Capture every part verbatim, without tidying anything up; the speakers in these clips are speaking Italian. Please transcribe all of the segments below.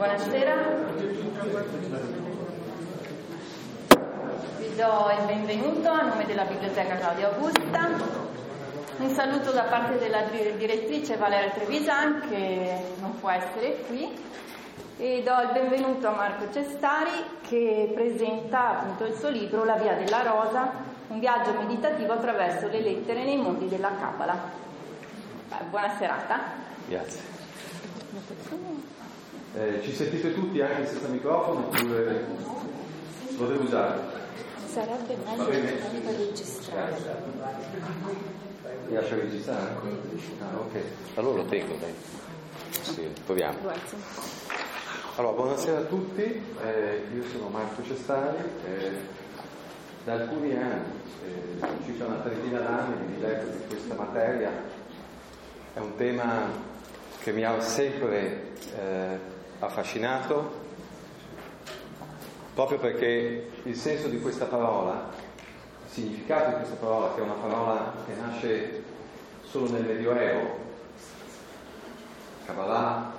Buonasera, vi do il benvenuto a nome della Biblioteca Claudia Augusta. Un saluto da parte della direttrice Valeria Trevisan, che non può essere qui, e do il benvenuto a Marco Cestari, che presenta appunto il suo libro La Via della Rosa, un viaggio meditativo attraverso le lettere nei mondi della Cabala. Buona serata. Grazie. Eh, ci sentite tutti anche senza microfono oppure lo devo usare? Sarebbe meglio per registrare. Mi lascia registrare? Ah, ok. Allora lo tengo, dai. Sì, proviamo. Grazie. Allora, buonasera a tutti, eh, io sono Marco Cestari, eh, da alcuni anni, eh, circa una trentina d'anni, mi diletto di questa materia. È un tema che mi ha sempre eh, affascinato, proprio perché il senso di questa parola, il significato di questa parola, che è una parola che nasce solo nel Medioevo, Kabbalah,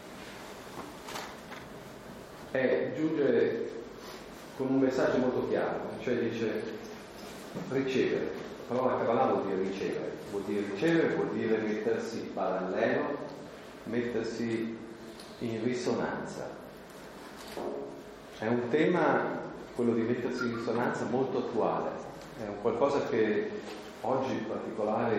è giunge con un messaggio molto chiaro, cioè dice ricevere. La parola Kabbalah vuol dire ricevere, vuol dire ricevere, vuol dire mettersi in parallelo, mettersi in risonanza. È un tema, quello di mettersi in risonanza, molto attuale, è un qualcosa che oggi in particolare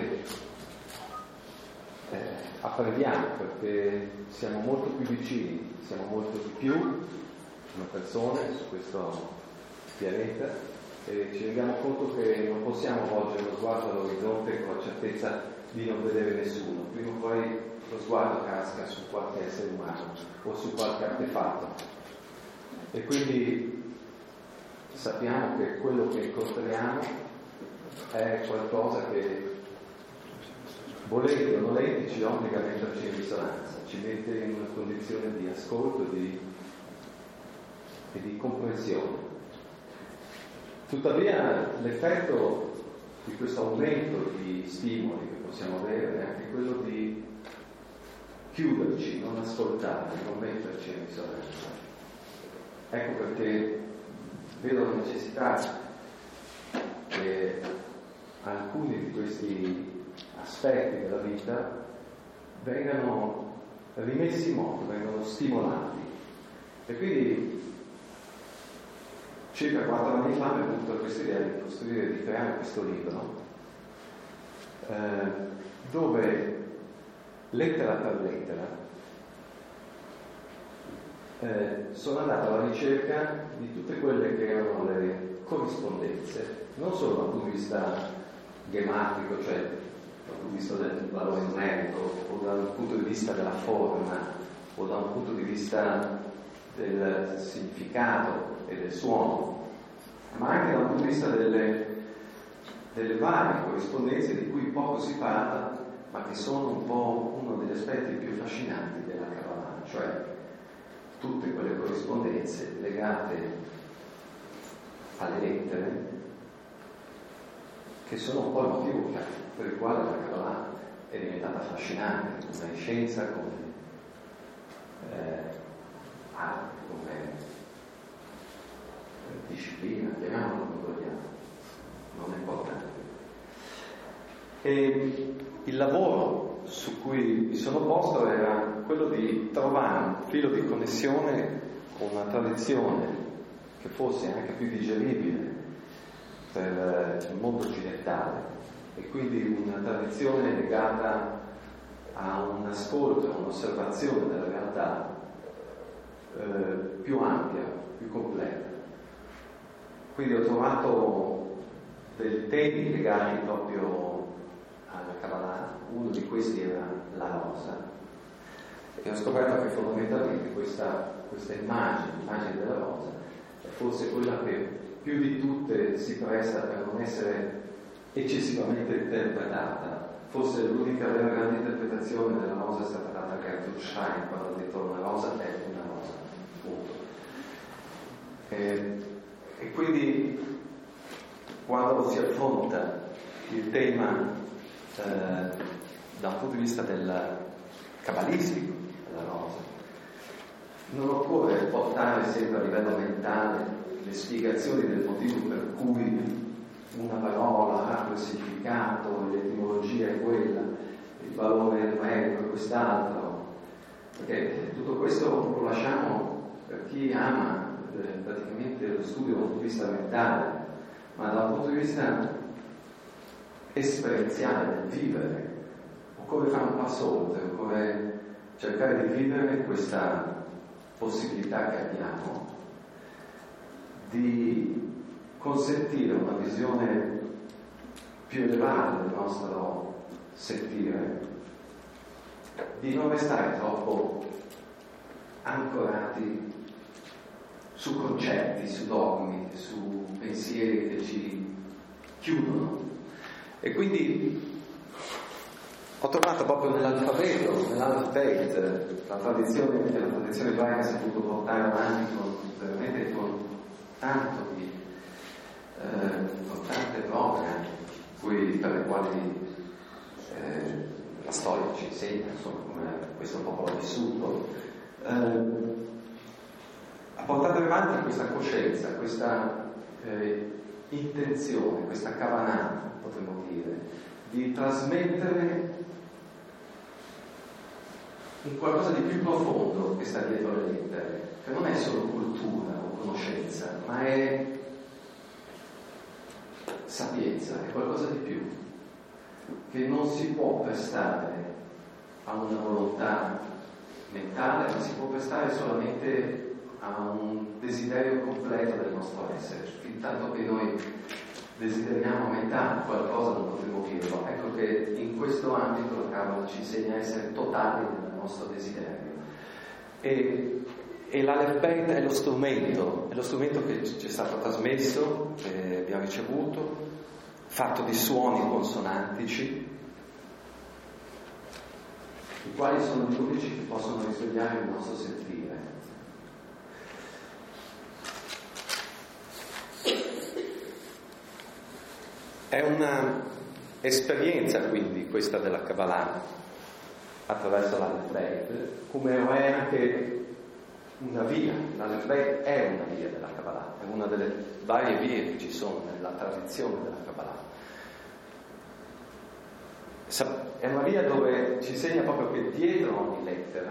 eh, apprendiamo, perché siamo molto più vicini, siamo molto di più come persone su questo pianeta e ci rendiamo conto che non possiamo volgere lo sguardo all'orizzonte con la certezza di non vedere nessuno. Prima o poi lo sguardo casca su qualche essere umano o su qualche artefatto. E quindi sappiamo che quello che incontriamo è qualcosa che, volenti o nolenti, ci obbliga a metterci in risonanza, ci mette in una condizione di ascolto di, e di comprensione. Tuttavia l'effetto di questo aumento di stimoli che possiamo avere è anche quello di chiuderci, non ascoltare, non metterci in risonanza. Ecco perché vedo la necessità che alcuni di questi aspetti della vita vengano rimessi in moto, vengano stimolati. E quindi circa quattro anni fa mi è venuta questa idea di costruire, di creare questo libro eh, dove lettera per lettera eh, sono andato alla ricerca di tutte quelle che erano le corrispondenze, non solo dal punto di vista grammatico, cioè dal punto di vista del valore numerico, o dal punto di vista della forma, o da un punto di vista del significato e del suono, ma anche dal punto di vista delle, delle varie corrispondenze di cui poco si parla, ma che sono un po' uno degli aspetti più affascinanti della Kabbalah, cioè tutte quelle corrispondenze legate alle lettere, che sono un po' il motivo per il quale la Kabbalah è diventata affascinante come scienza, come eh, arte, come disciplina, chiamiamola come vogliamo, non è importante. E il lavoro su cui mi sono posto era quello di trovare un filo di connessione con una tradizione che fosse anche più digeribile per il mondo occidentale e quindi una tradizione legata a un ascolto, a un'osservazione della realtà eh, più ampia, più completa. Quindi ho trovato dei temi legati proprio alla Kabbalah, uno di questi era la rosa, e ho scoperto che fondamentalmente questa, questa immagine, l'immagine della rosa, è forse quella che più di tutte si presta per non essere eccessivamente interpretata. Forse l'unica vera grande interpretazione della rosa è stata data a Gertrude Stein quando ha detto una rosa è una rosa, punto. E, e quindi quando si affronta il tema eh, da un punto di vista del cabalistico della rosa, non occorre portare sempre a livello mentale le spiegazioni del motivo per cui una parola ha quel significato, l'etimologia è quella, il valore numerico è quest'altro, perché tutto questo lo lasciamo per chi ama eh, praticamente lo studio dal punto di vista mentale, ma dal punto di vista esperienziale, del vivere, occorre fare un passo oltre, occorre cercare di vivere questa possibilità che abbiamo di consentire una visione più elevata del nostro sentire, di non restare troppo ancorati su concetti, su dogmi, su pensieri che ci chiudono. E quindi ho trovato proprio nell'alfabeto, nell'alfabet, la tradizione, la tradizione ebraica si è potuta portare avanti con, veramente con tanto di eh, con tante prove cui, per le quali eh, la storia ci insegna, insomma, come questo popolo ha vissuto. Eh, ha portato avanti questa coscienza, questa eh, intenzione, questa kavanah, potremmo dire, di trasmettere un qualcosa di più profondo che sta dietro le lettere, che non è solo cultura o conoscenza, ma è sapienza, è qualcosa di più, che non si può prestare a una volontà mentale, ma si può prestare solamente a un desiderio completo del nostro essere. Fin tanto che noi desideriamo metà qualcosa non potremo dirlo. Ecco che in questo ambito la Kabbalah ci insegna a essere totali nel nostro desiderio. E, e l'Alef-Bet è lo strumento, è lo strumento che ci è stato trasmesso, che abbiamo ricevuto, fatto di suoni consonantici, i quali sono gli unici che possono risvegliare il nostro sentire. È una esperienza quindi questa della Kabbalah attraverso l'Alef-Bet, come è anche una via. L'Alef-Bet è una via della Kabbalah, è una delle varie vie che ci sono nella tradizione della Kabbalah. È una via dove ci insegna proprio che dietro ogni lettera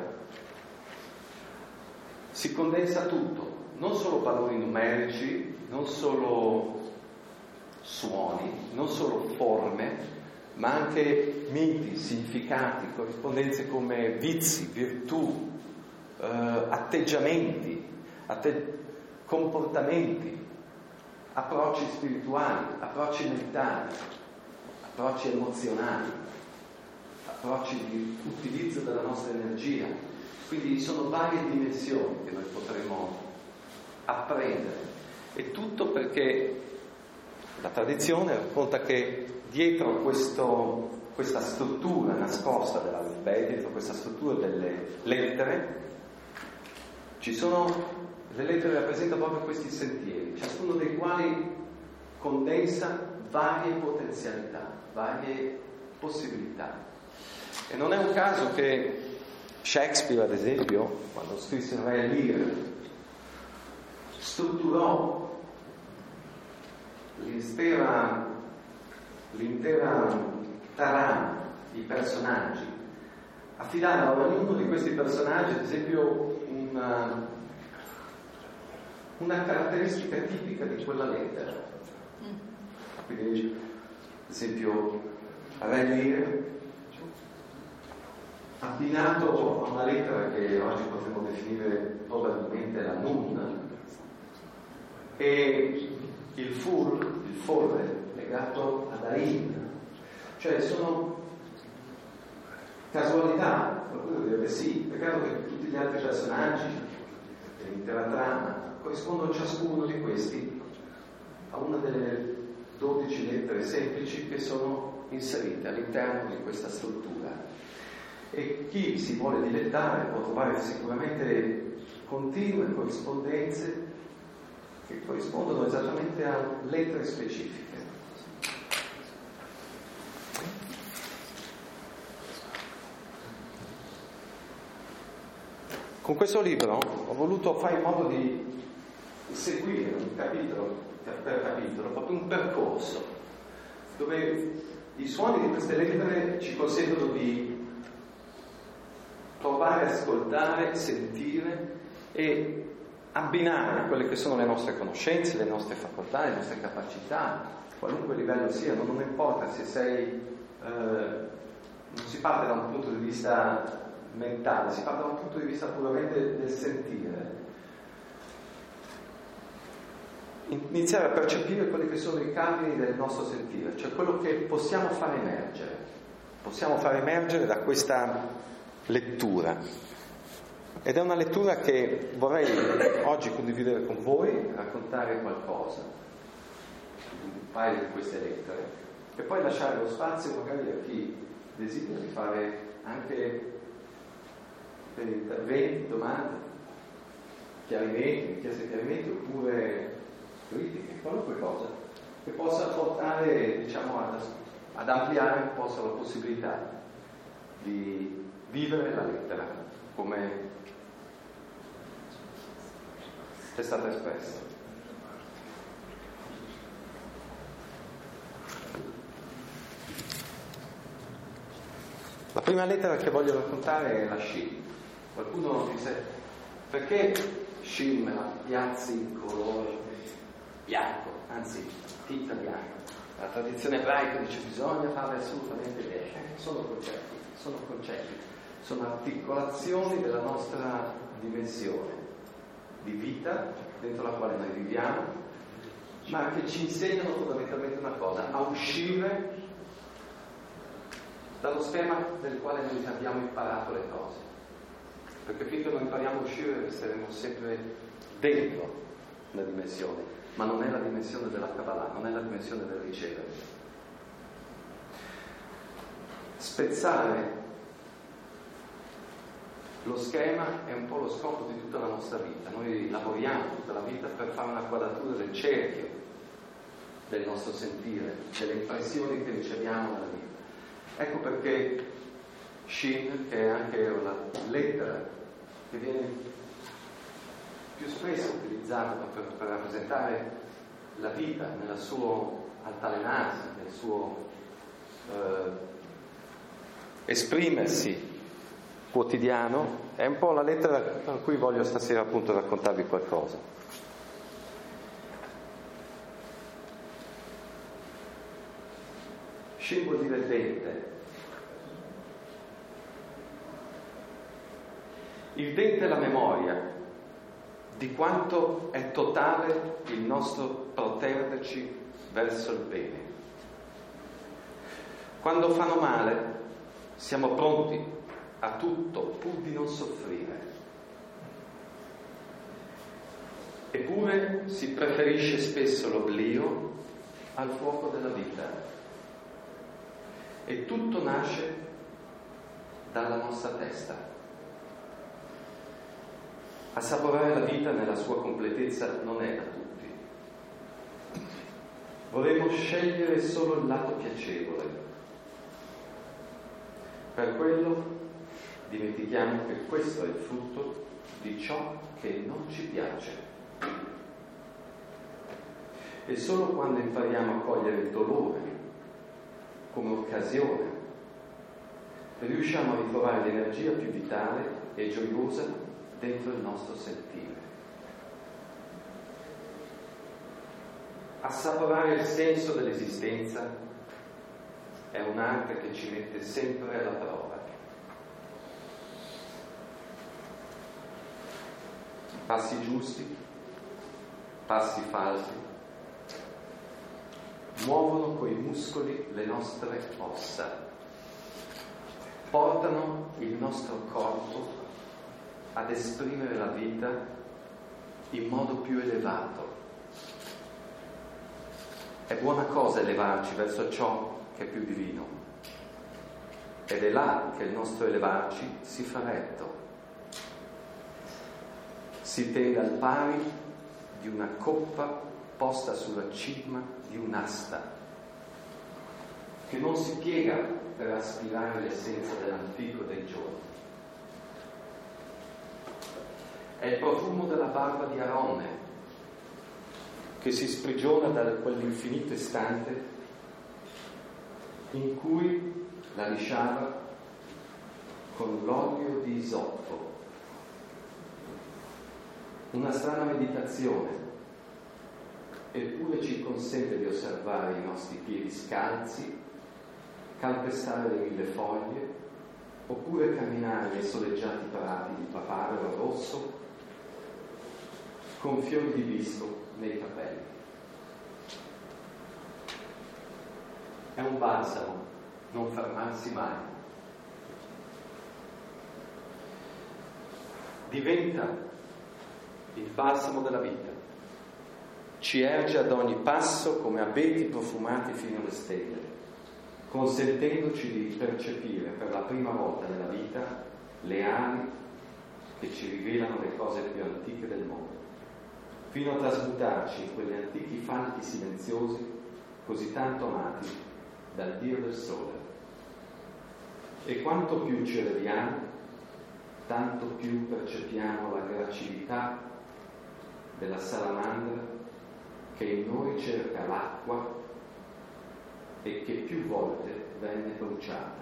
si condensa tutto, non solo valori numerici, non solo suoni, non solo forme, ma anche miti, significati, corrispondenze come vizi, virtù, eh, atteggiamenti, atte- comportamenti, approcci spirituali, approcci mentali, approcci emozionali, approcci di utilizzo della nostra energia. Quindi sono varie dimensioni che noi potremo apprendere, e tutto perché la tradizione racconta che dietro questo, questa struttura nascosta dell'Alef-Bet, dietro questa struttura delle lettere, ci sono, le lettere rappresentano proprio questi sentieri, ciascuno dei quali condensa varie potenzialità, varie possibilità. E non è un caso che Shakespeare, ad esempio, quando scrisse il Re Lear, strutturò l'intera, l'intera trama, i personaggi, affidando a ognuno di questi personaggi, ad esempio, una, una caratteristica tipica di quella lettera. Quindi, ad esempio, Re Lear, abbinato a una lettera che oggi potremmo definire probabilmente la Nun, e il Fur, il Forre, legato ad Ain, cioè sono casualità, qualcuno direbbe sì, peccato che tutti gli altri personaggi dell'intera trama corrispondono ciascuno di questi a una delle dodici lettere semplici che sono inserite all'interno di questa struttura. E chi si vuole dilettare può trovare sicuramente continue corrispondenze che corrispondono esattamente a lettere specifiche. Con questo libro ho voluto fare in modo di seguire un capitolo per capitolo, proprio un percorso, dove i suoni di queste lettere ci consentono di provare, ascoltare, sentire e abbinare quelle che sono le nostre conoscenze, le nostre facoltà, le nostre capacità, qualunque livello siano. Non importa se sei, eh, non si parte da un punto di vista mentale, si parte da un punto di vista puramente del sentire. Iniziare a percepire quelli che sono i cardini del nostro sentire, cioè quello che possiamo fare emergere, possiamo fare emergere da questa lettura. Ed è una lettura che vorrei oggi condividere con voi, raccontare qualcosa, un paio di queste lettere, e poi lasciare lo spazio magari a chi desidera di fare anche per interventi, domande, chiarimenti, richieste di chiarimenti oppure critiche, qualunque cosa che possa portare, diciamo, ad, ad ampliare un po' la possibilità di vivere la lettera come è stata espressa. La prima lettera che voglio raccontare è la Shin. Qualcuno dice: perché Shin me la piazzi in colore bianco, anzi tinta bianca? La tradizione ebraica dice bisogna fare assolutamente bene. Sono concetti, sono concetti, sono articolazioni della nostra dimensione di vita dentro la quale noi viviamo, ma che ci insegnano fondamentalmente una cosa: a uscire dallo schema del quale noi abbiamo imparato le cose, perché finché non impariamo a uscire resteremo sempre dentro una dimensione, ma non è la dimensione della Kabbalah, non è la dimensione del ricevere. Spezzare lo schema è un po' lo scopo di tutta la nostra vita. Noi lavoriamo tutta la vita per fare una quadratura del cerchio del nostro sentire, delle impressioni che riceviamo dalla vita. Ecco perché Shin, che è anche una lettera che viene più spesso utilizzata per, per rappresentare la vita nella sua altalenanza, nel suo eh, esprimersi quotidiano, è un po' la lettera per cui voglio stasera appunto raccontarvi qualcosa. Shin vuol dire dente. Il dente è la memoria di quanto è totale il nostro proteggerci verso il bene. Quando fanno male siamo pronti a tutto pur di non soffrire. Eppure si preferisce spesso l'oblio al fuoco della vita. E tutto nasce dalla nostra testa. Assaporare la vita nella sua completezza non è da tutti. Vorremmo scegliere solo il lato piacevole. Per quello dimentichiamo che questo è il frutto di ciò che non ci piace. E solo quando impariamo a cogliere il dolore come occasione, riusciamo a ritrovare l'energia più vitale e gioiosa dentro il nostro sentire. Assaporare il senso dell'esistenza è un'arte che ci mette sempre alla prova. Passi giusti, passi falsi, muovono coi muscoli le nostre ossa, portano il nostro corpo ad esprimere la vita in modo più elevato. È buona cosa elevarci verso ciò che è più divino, ed è là che il nostro elevarci si fa retto. Si tende al pari di una coppa posta sulla cima di un'asta, che non si piega per aspirare l'essenza dell'antico dei giorni. è il profumo della barba di Aronne, che si sprigiona da quell'infinito istante in cui la lisciava con l'olio di isopo. Una strana meditazione, eppure ci consente di osservare i nostri piedi scalzi, calpestare le mille foglie, oppure camminare nei soleggiati prati di papavero rosso con fiori di visto nei capelli. È un balsamo, non fermarsi mai. Diventa il balsamo della vita. Ci erge ad ogni passo come abeti profumati fino alle stelle, consentendoci di percepire per la prima volta nella vita le ali che ci rivelano le cose più antiche del mondo, fino a trasmutarci in quegli antichi falchi silenziosi così tanto amati dal Dio del Sole. E quanto più ci eleviamo, tanto più percepiamo la gracilità della salamandra che in noi cerca l'acqua e che più volte venne bruciata.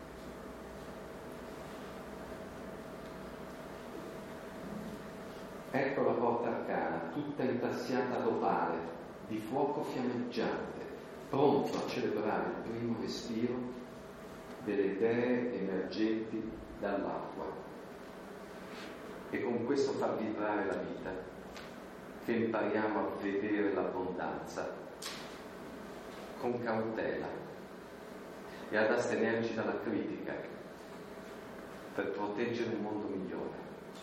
Ecco la porta arcana, tutta intarsiata d'opale, di fuoco fiammeggiante, pronto a celebrare il primo respiro delle idee emergenti dall'acqua, e con questo far vibrare la vita, che impariamo a vedere l'abbondanza con cautela e ad astenerci dalla critica per proteggere un mondo migliore.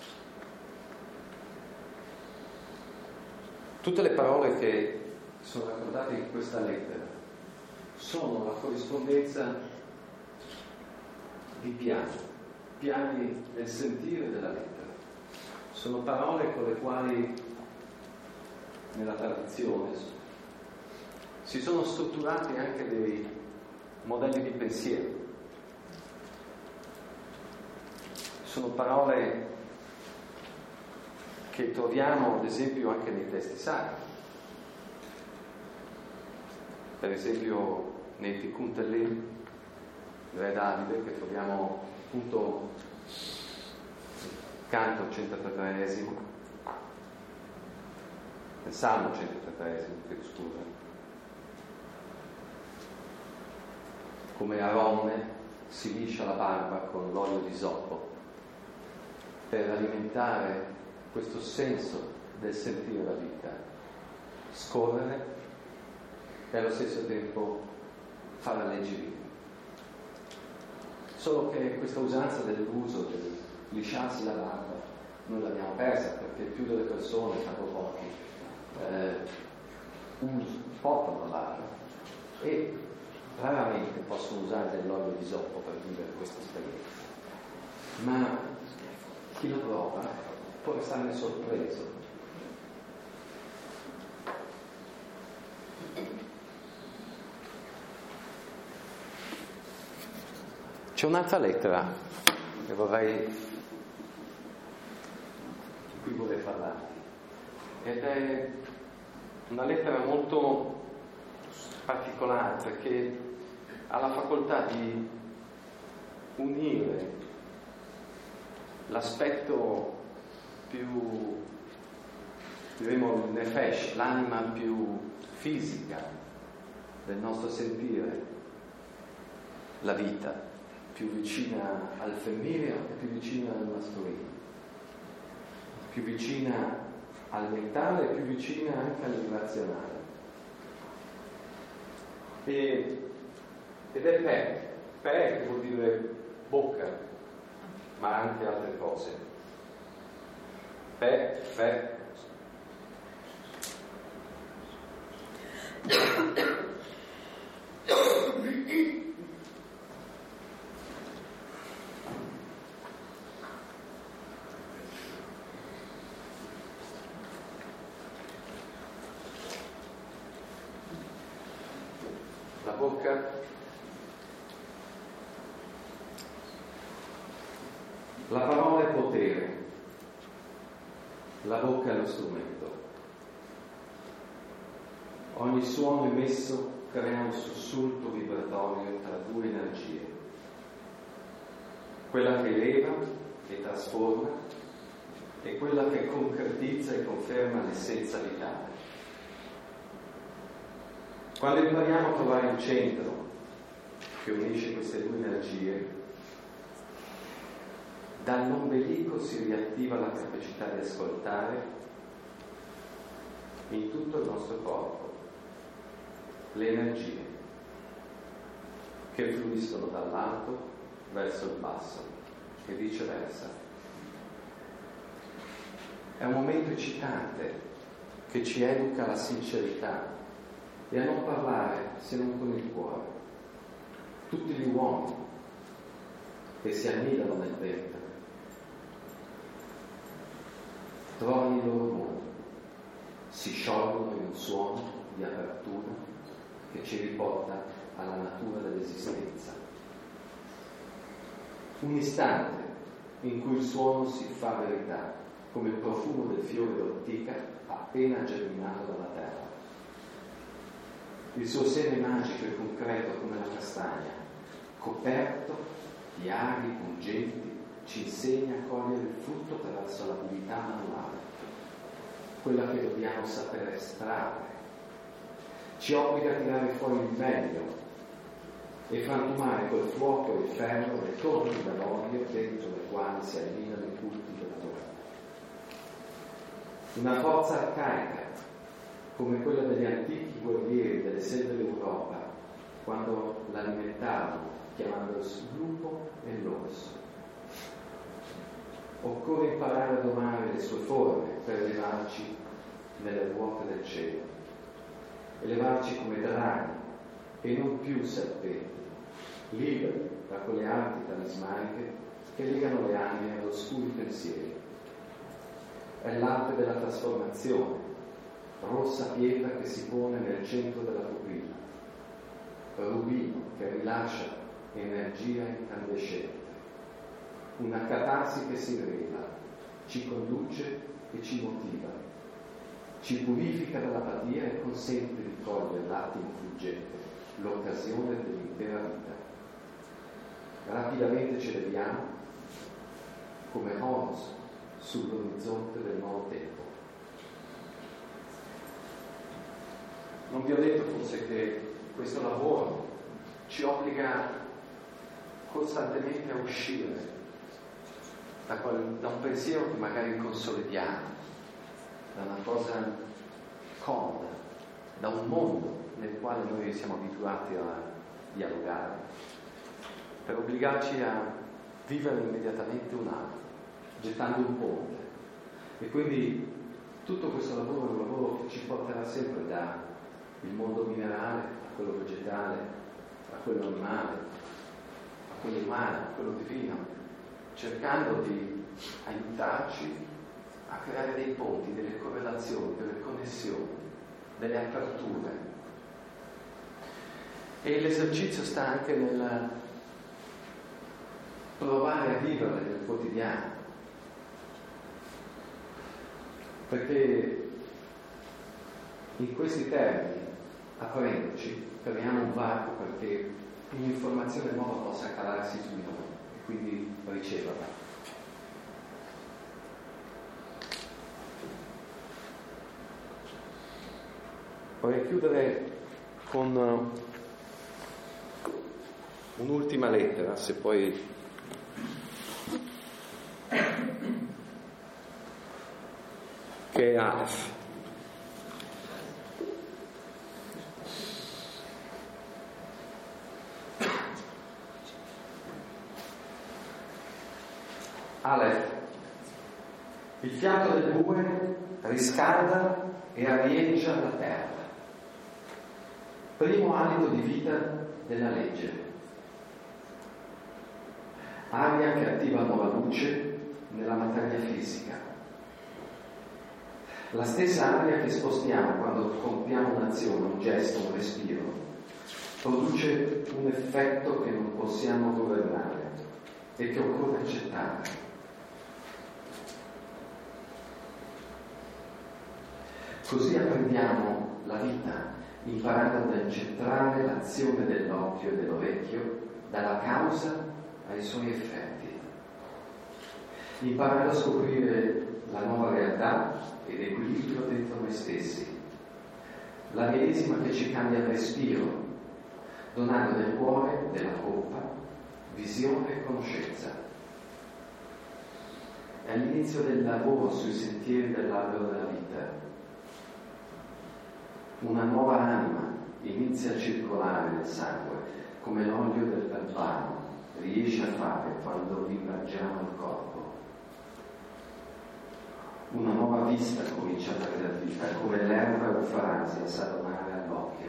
Tutte le parole che sono raccontate in questa lettera sono la corrispondenza di piani, piani del sentire della lettera. Sono parole con le quali nella tradizione si sono strutturati anche dei modelli di pensiero. Sono parole che troviamo ad esempio anche nei testi sacri, per esempio nei Tikkun Telim, Re Davide, che troviamo appunto canto centottantresimo, nel Salmo centottantresimo, chiedo scusa, come Aronne si liscia la barba con l'olio di isopo per alimentare questo senso del sentire la vita, scorrere e allo stesso tempo far alleggerire. Solo che questa usanza dell'uso del lisciarsi la barba noi l'abbiamo persa, perché più delle persone, tanto pochi, eh, portano la barba e raramente possono usare dell'olio di isopo per vivere questa esperienza. Ma chi lo prova può restarne sorpreso. C'è un'altra lettera che vorrei, di cui vorrei parlarvi, ed è una lettera molto particolare perché ha la facoltà di unire l'aspetto più, diremo, il nefesh, l'anima più fisica del nostro sentire la vita, più vicina al femminile e più vicina al mascolino, più vicina al mentale e più vicina anche all'irrazionale. E, ed è pe, pe che vuol dire bocca, ma anche altre cose. Pe, pe. La bocca la parola è potere, la bocca è lo strumento. Ogni suono emesso crea un sussulto vibratorio tra due energie, quella che eleva e trasforma e quella che concretizza e conferma l'essenza vitale. Quando impariamo a trovare un centro che unisce queste due energie, dall'ombelico si riattiva la capacità di ascoltare in tutto il nostro corpo le energie che fluiscono dall'alto verso il basso e viceversa. È un momento eccitante che ci educa alla sincerità e a non parlare se non con il cuore. Tutti gli uomini che si annidano nel ventre trovano il loro mondo, si sciolgono in un suono di apertura che ci riporta alla natura dell'esistenza. Un istante in cui il suono si fa verità, come il profumo del fiore d'ortica appena germinato dalla terra. Il suo seme magico e concreto come la castagna, coperto di aghi pungenti, ci insegna a cogliere il frutto attraverso l'abilità manuale, quella che dobbiamo sapere estrarre. Ci obbliga a tirare fuori il meglio e frantumare col fuoco e il ferro le torri dall'olio dentro le quali si allinano i culti della guerra. Una forza arcaica, come quella degli antichi guerrieri delle selve d'Europa, quando l'alimentavano chiamando il lupo e l'orso. Occorre imparare a domare le sue forme per elevarci nelle ruote del cielo, elevarci come draghi e non più serpenti, liberi da quelle arti talismaniche che legano le anime ad oscuri pensieri. È l'arte della trasformazione, rossa pietra che si pone nel centro della pupilla, rubino che rilascia energia incandescente, una catarsi che si rivela, ci conduce e ci motiva, ci purifica dall'apatia e consente di cogliere l'attimo fuggente, l'occasione dell'intera vita. Rapidamente ci leviamo come Horus sull'orizzonte del nuovo tempo. Non vi ho detto forse che questo lavoro ci obbliga costantemente a uscire da, quel, da un pensiero che magari consolidiamo, da una cosa comoda, da un mondo nel quale noi siamo abituati a dialogare, per obbligarci a vivere immediatamente un altro, gettando un ponte. E quindi tutto questo lavoro è un lavoro che ci porterà sempre dal mondo minerale a quello vegetale, a quello animale, a quello umano, a quello divino, cercando di aiutarci a creare dei ponti, delle correlazioni, delle connessioni, delle aperture. E l'esercizio sta anche nel provare a vivere nel quotidiano, perché in questi termini, aprendoci, creiamo un varco perché un'informazione nuova possa calarsi su di noi e quindi riceverla. Vorrei chiudere con un'ultima lettera, se poi che è Aleph. Aleph. Il fiato del bue riscalda e arieggia la terra. Primo alito di vita della legge. Aria che attiva nuova luce nella materia fisica. La stessa aria che spostiamo quando compiamo un'azione, un gesto, un respiro, produce un effetto che non possiamo governare e che occorre accettare. Così apprendiamo la vita, imparando ad incentrare l'azione dell'occhio e dell'orecchio dalla causa ai suoi effetti, imparando a scoprire la nuova realtà ed equilibrio dentro noi stessi, la medesima che ci cambia il respiro, donando nel cuore della colpa visione e conoscenza. È l'inizio del lavoro sui sentieri dell'albero della vita. Una nuova anima inizia a circolare nel sangue, come l'olio del galvano riesce a fare quando immergiamo il corpo. Una nuova vista comincia a dare la vita, come l'erba eufrasi a salonare all'occhio.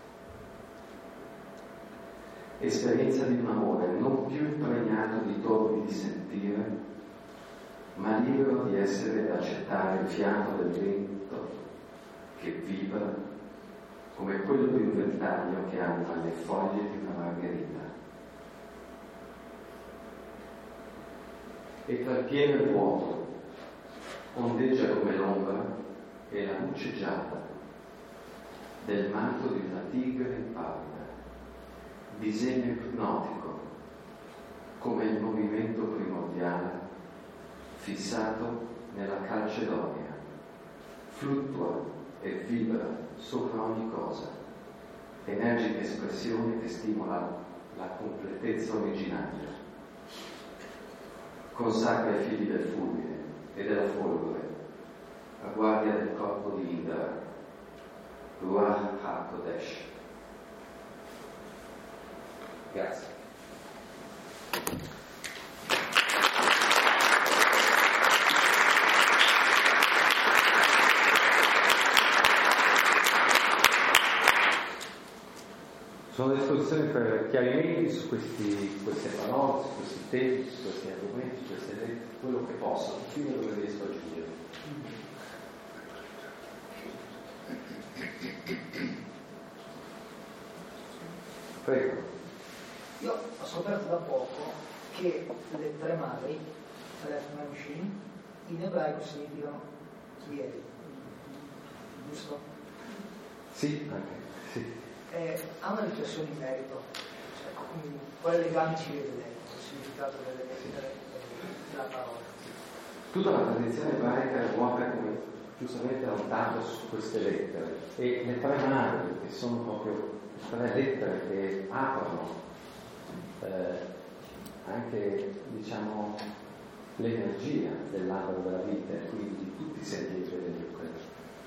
Esperienza di un amore non più impregnato di torbi di sentire, ma libero di essere ed accettare il fiato del vento che vibra come quello di un ventaglio che anima le foglie di una margherita. E tra il pieno e il vuoto ondeggia come l'ombra e la luce gialla del manto di una tigre impavida, disegno ipnotico come il movimento primordiale fissato nella calcedonia, fluttua e vibra sopra ogni cosa, energica espressione che stimola la completezza originaria. Consacra i figli del fulmine e della folgore, a guardia del corpo di Indra, Ruach HaKodesh. Grazie. Sono a disposizione per chiarimenti su questi, queste parole, su questi temi, su questi argomenti, su queste lettere, quello che posso, fino a dove riesco a aggiungere. Prego. Io ho scoperto da poco che le tre madri, Aleph Memshin, in ebraico significano ieri, giusto? Sì, anche, sì. Eh, ha una riflessione in merito, cioè, quale legame ci vede lei, il significato delle lettere della parola? Tutta la tradizione ebraica ruota, come giustamente ha notato, su queste lettere, e le tre madri, che sono proprio tre lettere che aprono eh, anche, diciamo, l'energia dell'albero della vita, e quindi di tutti i sentieri dell'Eucaristia.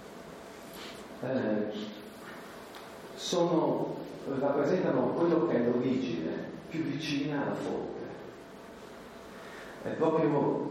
Eh, sono, rappresentano quello che è l'origine più vicina alla fonte. È proprio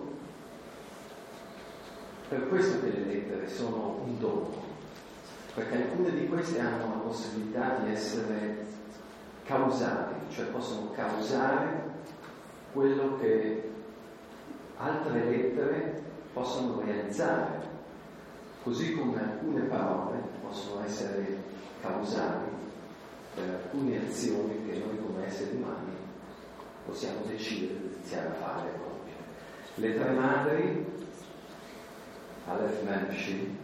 per questo che le lettere sono un dono, perché alcune di queste hanno la possibilità di essere causali, cioè possono causare quello che altre lettere possono realizzare, così come alcune parole possono essere causali per alcune azioni che noi come esseri umani possiamo decidere di iniziare a fare e compiere. Le tre madri, Aleph Memshin,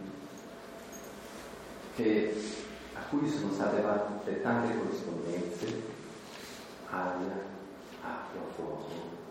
che a cui sono state fatte tante corrispondenze, aria, acqua, fuoco,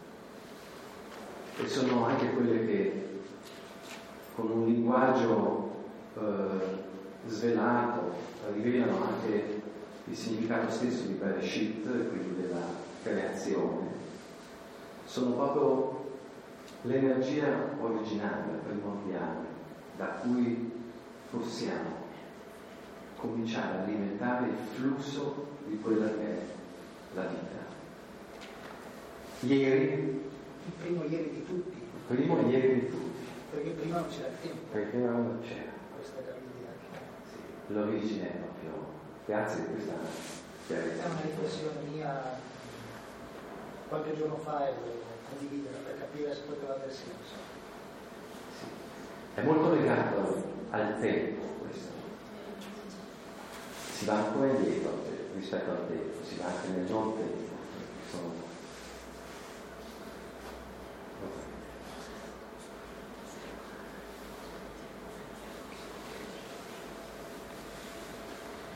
e sono anche quelle che con un linguaggio eh, svelato rivelano anche il significato stesso di Bereshit, quindi della creazione. Sono proprio l'energia originaria, primordiale, da cui possiamo cominciare a alimentare il flusso di quella che è la vita. Ieri, il primo ieri di tutti, il primo ieri di tutti, perché prima non c'era il tempo, perché prima non c'era. Questa era l'idea. Sì, l'origine è proprio, grazie a questa chiarezza. È una riflessione mia, qualche giorno fa, e volevo condividere per capire se poteva aver senso. Sì. È molto legato al tempo questo. Si va ancora indietro rispetto al tempo, si va anche nel non tempo. Sono...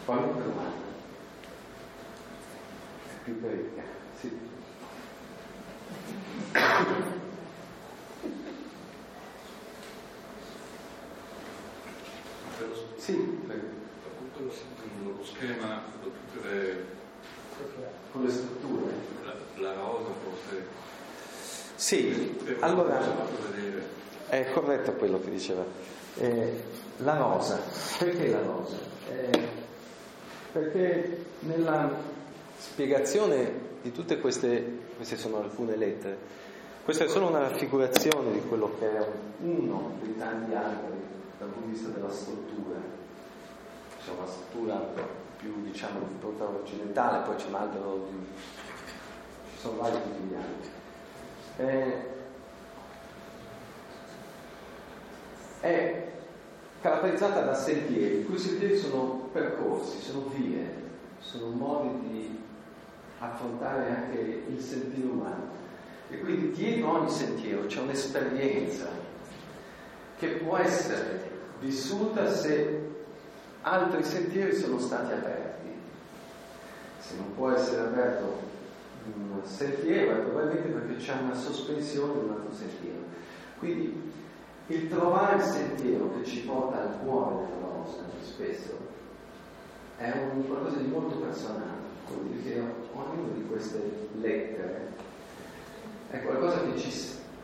Qualunque domanda. È più carica, sì. Sì, prego. Tutto lo schema, tutte le, con le strutture. La, la rosa forse. Sì, allora è corretto quello che diceva. Eh, la rosa, perché la rosa? Eh, perché nella spiegazione di tutte queste, queste sono alcune lettere, questa è solo una raffigurazione di quello che è uno dei tanti alberi dal punto di vista della struttura. C'è una struttura più, diciamo, di portata occidentale, poi c'è un albero di... ci sono vari tipi di alberi. Eh, è caratterizzata da sentieri. Quei sentieri sono percorsi, sono vie, sono modi di affrontare anche il sentiero umano. E quindi dietro ogni sentiero c'è un'esperienza che può essere vissuta se altri sentieri sono stati aperti. Se non può essere aperto un sentiero è probabilmente perché c'è una sospensione di un altro sentiero. Quindi il trovare il sentiero che ci porta al cuore della rosa spesso è un qualcosa di molto personale. Vuol dire che ognuna di queste lettere è qualcosa che ci,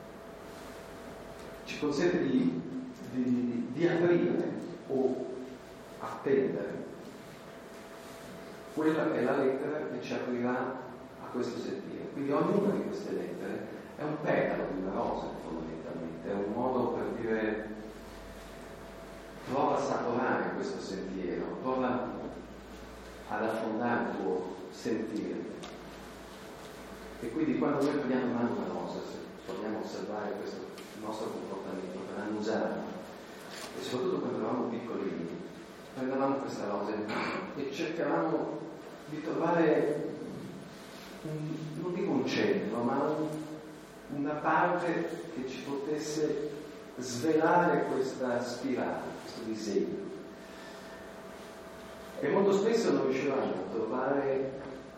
ci consente di, di, di aprire o appendere quella che è la lettera che ci aprirà a questo sentiero. Quindi ognuna di queste lettere è un petalo di una rosa, fondamentalmente, è un modo per dire prova a saporare questo sentiero, prova ad affondare il tuo sentire. E quindi quando noi prendiamo in mano una rosa, se vogliamo osservare questo nostro comportamento per annusarla, e soprattutto quando eravamo piccolini, prendevamo questa rosa in mano e cercavamo di trovare un, non dico un centro, ma un, una parte che ci potesse svelare questa spirale, questo disegno. E molto spesso non riuscivamo a trovare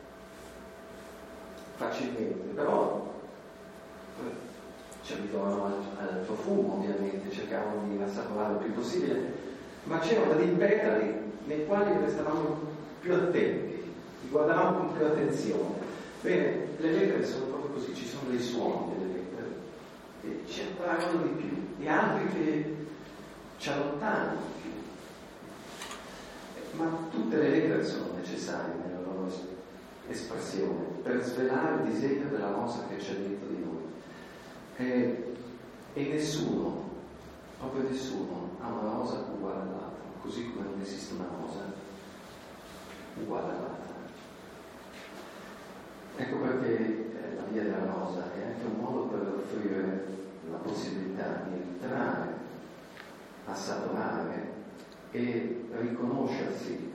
facilmente, però ci abituavamo al, al profumo, ovviamente, cercavamo di assaporare il più possibile, ma c'erano dei petali nei quali restavamo più attenti, li guardavamo con più attenzione. Bene, le lettere sono proprio così, ci sono dei suoni delle lettere che ci attraggono di più e altri che ci allontanano di più. Ma tutte le lettere sono necessarie nella loro espressione per svelare il disegno della rosa che c'è dentro di noi. E, e nessuno, proprio nessuno, ha una rosa uguale all'altra, così come non esiste una rosa uguale all'altra. Ecco perché la via della rosa è anche un modo per offrire la possibilità di entrare, assaporare e riconoscersi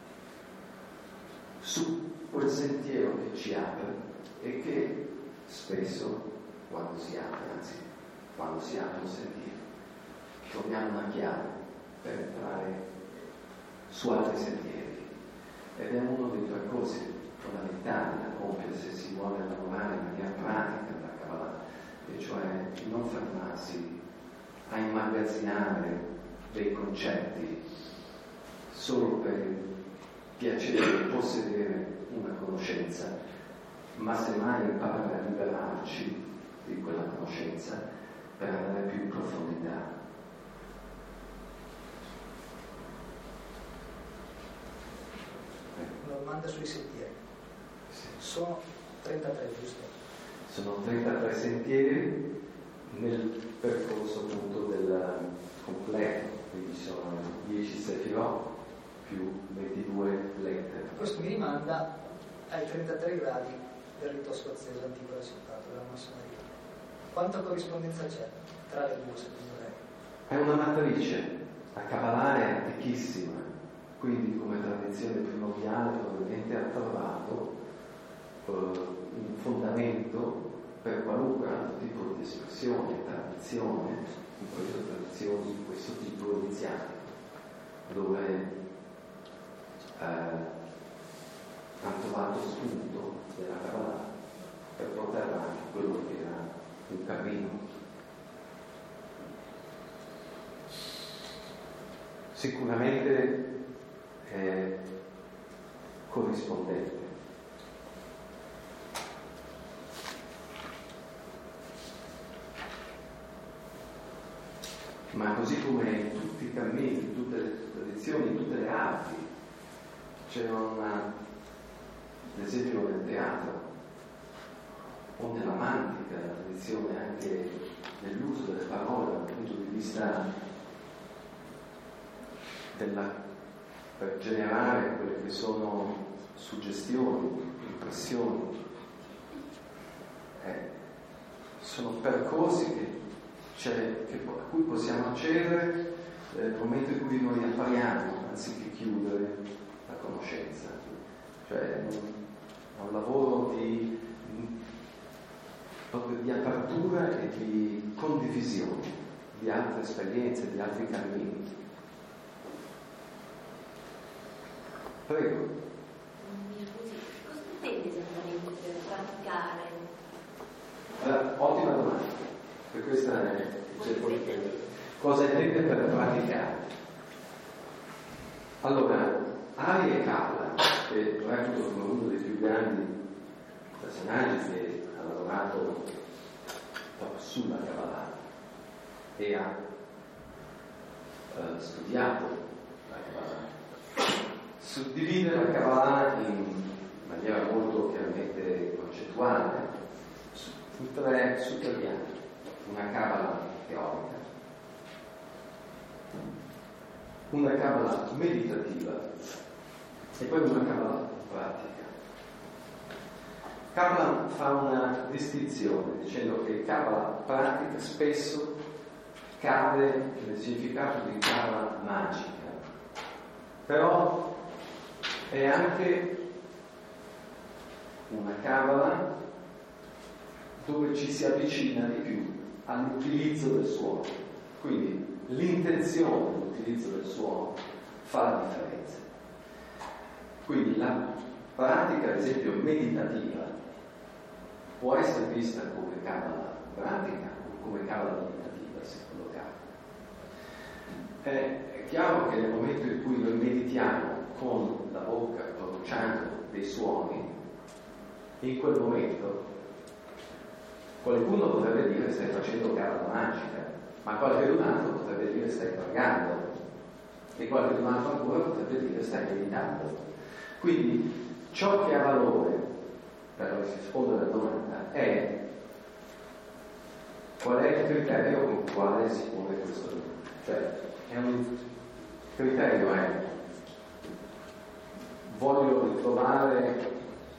su quel sentiero che ci apre e che spesso, quando si apre, anzi, quando si apre un sentiero, troviamo una chiave per entrare su altri sentieri. Ed è uno dei percorsi fondamentali da compiere se si vuole lavorare in maniera pratica nella Kabbalah, e cioè non fermarsi a immagazzinare dei concetti solo per il piacere di possedere una conoscenza, ma semmai imparare a liberarci di quella conoscenza per andare più in profondità. Una domanda sui sentieri. Sono trentatré, giusto? Sono trentatré sentieri nel percorso appunto del completo, quindi sono dieci sefirot più ventidue lettere. Questo mi rimanda ai trentatré gradi del rito scozzese antico risultato della massoneria. Quanta corrispondenza c'è tra le due, secondo lei? È una matrice, la Kabbalah è antichissima, quindi come tradizione primordiale probabilmente ha trovato uh, un fondamento per qualunque altro tipo di espressione, tradizione, in queste tradizioni di questo tipo iniziale, dove uh, fatto spunto della Kabbalah per portare avanti quello che era un cammino. Sicuramente è corrispondente. Ma così come in tutti i cammini, in tutte le tradizioni, in tutte le arti, c'è una, ad esempio nel teatro o nella mantica, la tradizione anche nell'uso delle parole dal punto di vista della, per generare quelle che sono suggestioni, impressioni. Eh, sono percorsi che Cioè, che, a cui possiamo accedere eh, nel momento in cui noi appariamo, anziché chiudere la conoscenza. Cioè è un, è un lavoro di, proprio di apertura e di condivisione di altre esperienze, di altri cammini. Prego. Mi scusi, cosa intende esattamente per praticare? Allora, ottima domanda. Per questa è cosa intende per praticare. Allora, Ari e Kabbalah, che reputo come uno dei più grandi personaggi che ha lavorato sulla Kabbalah e ha eh, studiato la Kabbalah, suddivide la Kabbalah in maniera molto chiaramente concettuale su, su tre, su tre piani. Una Kabbalah teorica, una Kabbalah meditativa e poi una Kabbalah pratica. Kabbalah fa una distinzione dicendo che Kabbalah pratica spesso cade nel significato di Kabbalah magica, però è anche una Kabbalah dove ci si avvicina di più all'utilizzo del suono. Quindi l'intenzione dell'utilizzo del suono fa la differenza. Quindi la pratica, ad esempio, meditativa può essere vista come Kabbalah pratica o come Kabbalah meditativa, secondo Kabbalah. È chiaro che nel momento in cui noi meditiamo con la bocca, pronunciando dei suoni, in quel momento qualcuno potrebbe dire stai facendo Kabbalah magica, ma qualcun altro potrebbe dire stai pregando e qualcun altro ancora potrebbe dire stai meditando. Quindi ciò che ha valore per rispondere alla domanda è qual è il criterio con il quale si pone questo dubbio. Cioè è un criterio è voglio ritrovare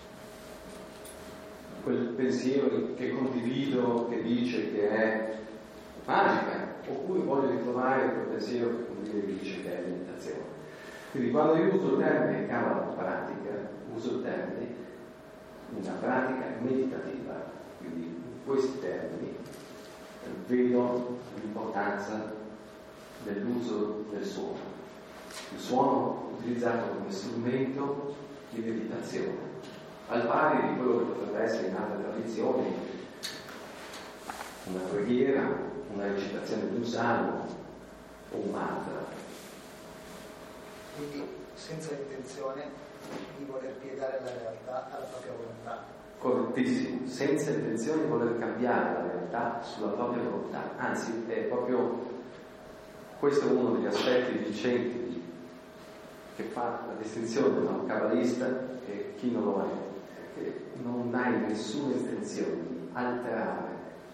quel pensiero che condivido, che dice che è magica, oppure voglio ritrovare quel pensiero che condivido che dice che è meditazione. Quindi quando io uso il termine Kabbalah pratica, uso il termine una pratica meditativa, quindi in questi termini vedo l'importanza dell'uso del suono. Il suono utilizzato come strumento di meditazione, al pari di quello che potrebbe essere in altre tradizioni una preghiera, una recitazione di un salmo o un mantra. Quindi senza intenzione di voler piegare la realtà alla propria volontà. Correttissimo, senza intenzione di voler cambiare la realtà sulla propria volontà, anzi è proprio questo è uno degli aspetti vincenti che fa la distinzione tra un kabbalista e chi non lo è, che non hai nessuna intenzione di alterare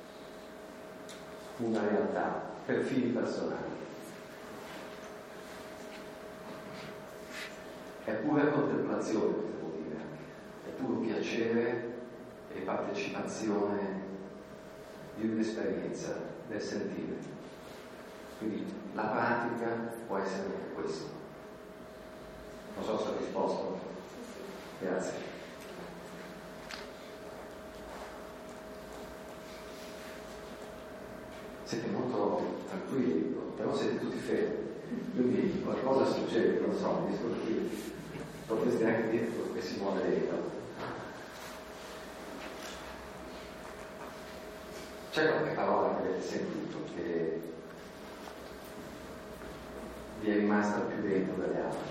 una realtà per fini personali. È pura contemplazione, devo dire, è puro piacere e partecipazione di un'esperienza del sentire. Quindi la pratica può essere anche questo. Non so se ho risposto. Grazie. Siete molto tranquilli, però siete tutti fermi. Quindi qualcosa succede, non so, mi scusi, potreste anche dire che si muove dentro. C'è qualche parola che avete sentito che vi è rimasta più dentro delle altre?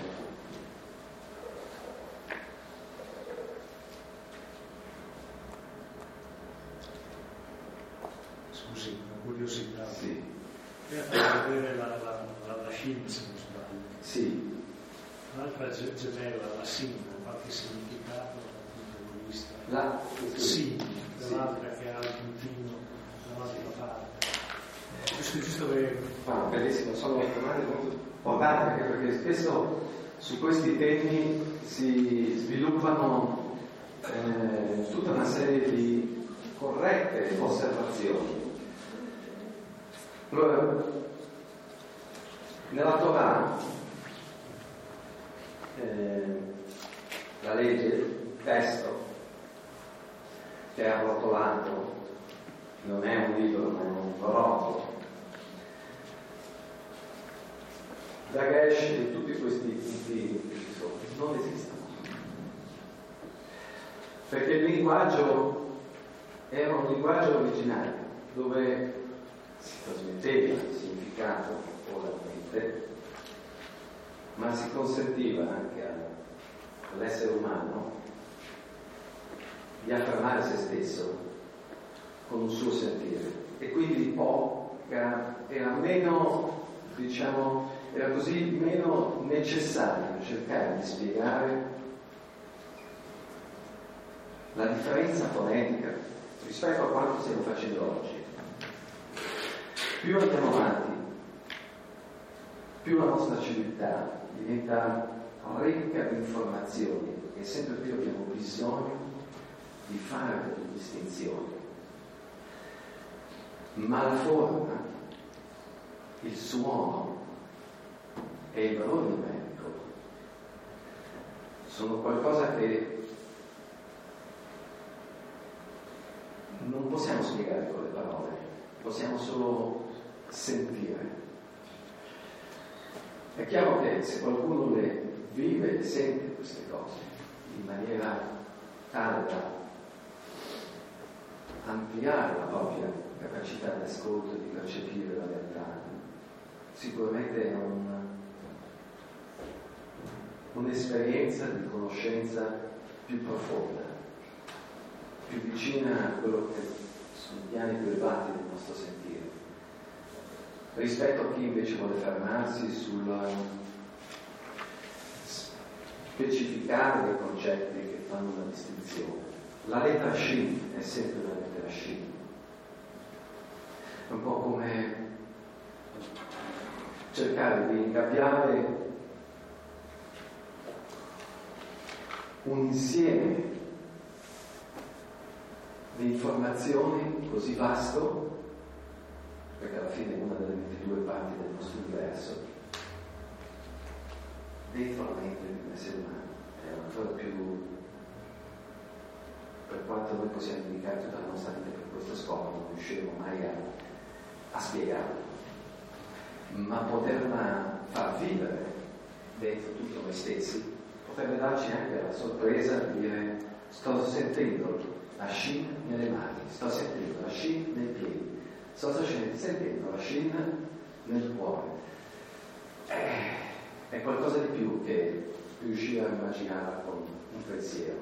Scusi, una curiosità. Sì. Prima fa vedere la, la, la, la Shin, se non sbaglio. Sì. L'altra gemella, la Sin, ha qualche significato dal punto di vista. La Sin, sì. l'altra che ha il puntino dall'altra parte. Giusto, giusto per... Ah, bellissimo, sono domande molto importanti anche perché spesso su questi temi si sviluppano eh, tutta una serie di corrette osservazioni. Allora, nella Torah eh, la legge, il testo che è arrotolato non è un libro ma è un rotolo. Dagesh e tutti questi punti che ci sono non esistono, perché il linguaggio era un linguaggio originario dove si trasmetteva il significato oralmente, ma si consentiva anche all'essere umano di affermare se stesso con un suo sentire, e quindi po era, era meno, diciamo, era così meno necessario cercare di spiegare la differenza fonetica rispetto a quanto stiamo facendo oggi. Più andiamo avanti, più la nostra civiltà diventa ricca di informazioni e sempre più abbiamo bisogno di fare delle distinzioni. Ma la forma, il suono e il valore numerico sono qualcosa che non possiamo spiegare con le parole, possiamo solo sentire. È chiaro che se qualcuno le vive e sente queste cose in maniera tale da ampliare la propria capacità di ascolto e di percepire la realtà, sicuramente è un, un'esperienza di conoscenza più profonda, più vicina a quello che sono i piani più elevati del nostro sentire, rispetto a chi invece vuole fermarsi sul specificare dei concetti che fanno una distinzione. La lettera Shin è sempre la lettera Shin. È un po' come cercare di ingabbiare un insieme di informazioni così vasto, perché alla fine è una delle ventidue parti del nostro universo, dentro la mente di un essere umano. È ancora più, per quanto noi possiamo dedicare tutta la nostra vita per questo scopo, non riusciremo mai a, a spiegarlo, ma poterla far vivere dentro tutto noi stessi potrebbe darci anche la sorpresa di dire: sto sentendo la Shin nelle mani, sto sentendo la Shin nei piedi, sto sentendo la Shin nel cuore. Eh, è qualcosa di più che riuscire a immaginare con un pensiero.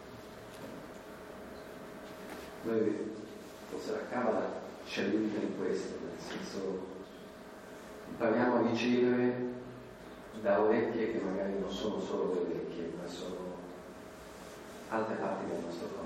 Noi, forse la Kabbalah ci aiuta in questo, nel senso, impariamo a ricevere da orecchie che magari non sono solo le orecchie, ma sono altre parti del nostro corpo.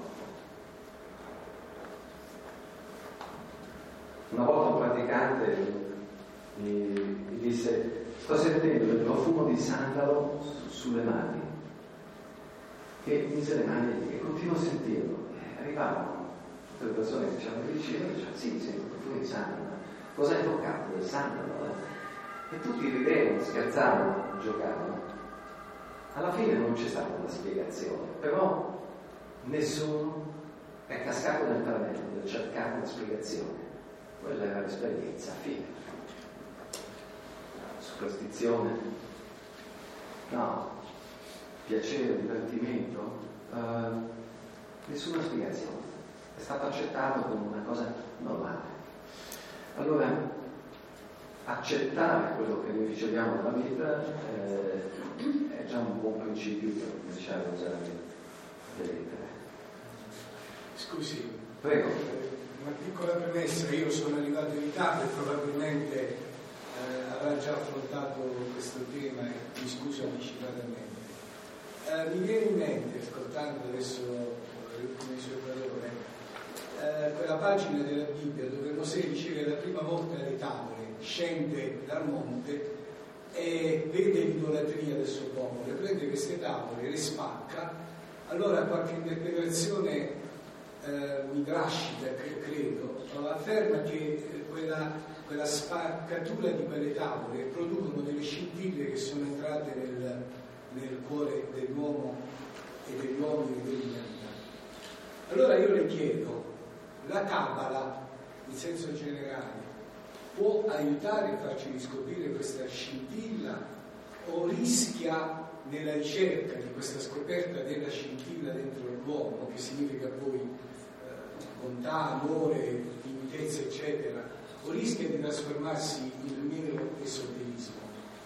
Una volta un praticante mi, mi disse: sto sentendo il profumo di sandalo su, sulle mani, che mise le mani e continuo a sentirlo. E arrivavano tutte le persone che c'erano vicino e dicevano: sì, sento il profumo di sandalo. Cosa hai toccato? Del sandalo? Eh? E tutti ridevano, scherzavano, giocavano. Alla fine non c'è stata una spiegazione, però nessuno è cascato nel tranello per cercare una spiegazione. Quella era l'esperienza, fine. Superstizione? No. Piacere, divertimento? Uh, nessuna spiegazione. è stato accettato come una cosa normale. Allora, accettare quello che noi riceviamo dalla vita eh, è già un buon principio per cominciare a usare le lettere. Scusi, prego. Una piccola premessa: io sono arrivato in ritardo e probabilmente eh, avrà già affrontato questo tema e mi scuso anticipatamente. Eh, mi viene in mente, ascoltando adesso le sue parole, eh, quella pagina della Bibbia dove Mosè riceve la prima volta le tavole, scende dal monte e vede l'idolatria del suo popolo, prende queste tavole, le spacca. Allora qualche interpretazione eh, midrashica, credo, afferma che quella, quella spaccatura di quelle tavole producono delle scintille che sono entrate nel, nel cuore dell'uomo e degli uomini e dell'umanità. Allora io le chiedo, la Kabbalah, in senso generale, può aiutare a farci riscoprire questa scintilla o rischia nella ricerca di questa scoperta della scintilla dentro l'uomo, che significa poi eh, bontà, amore, dignitezza, eccetera, o rischia di trasformarsi in mero esoterismo?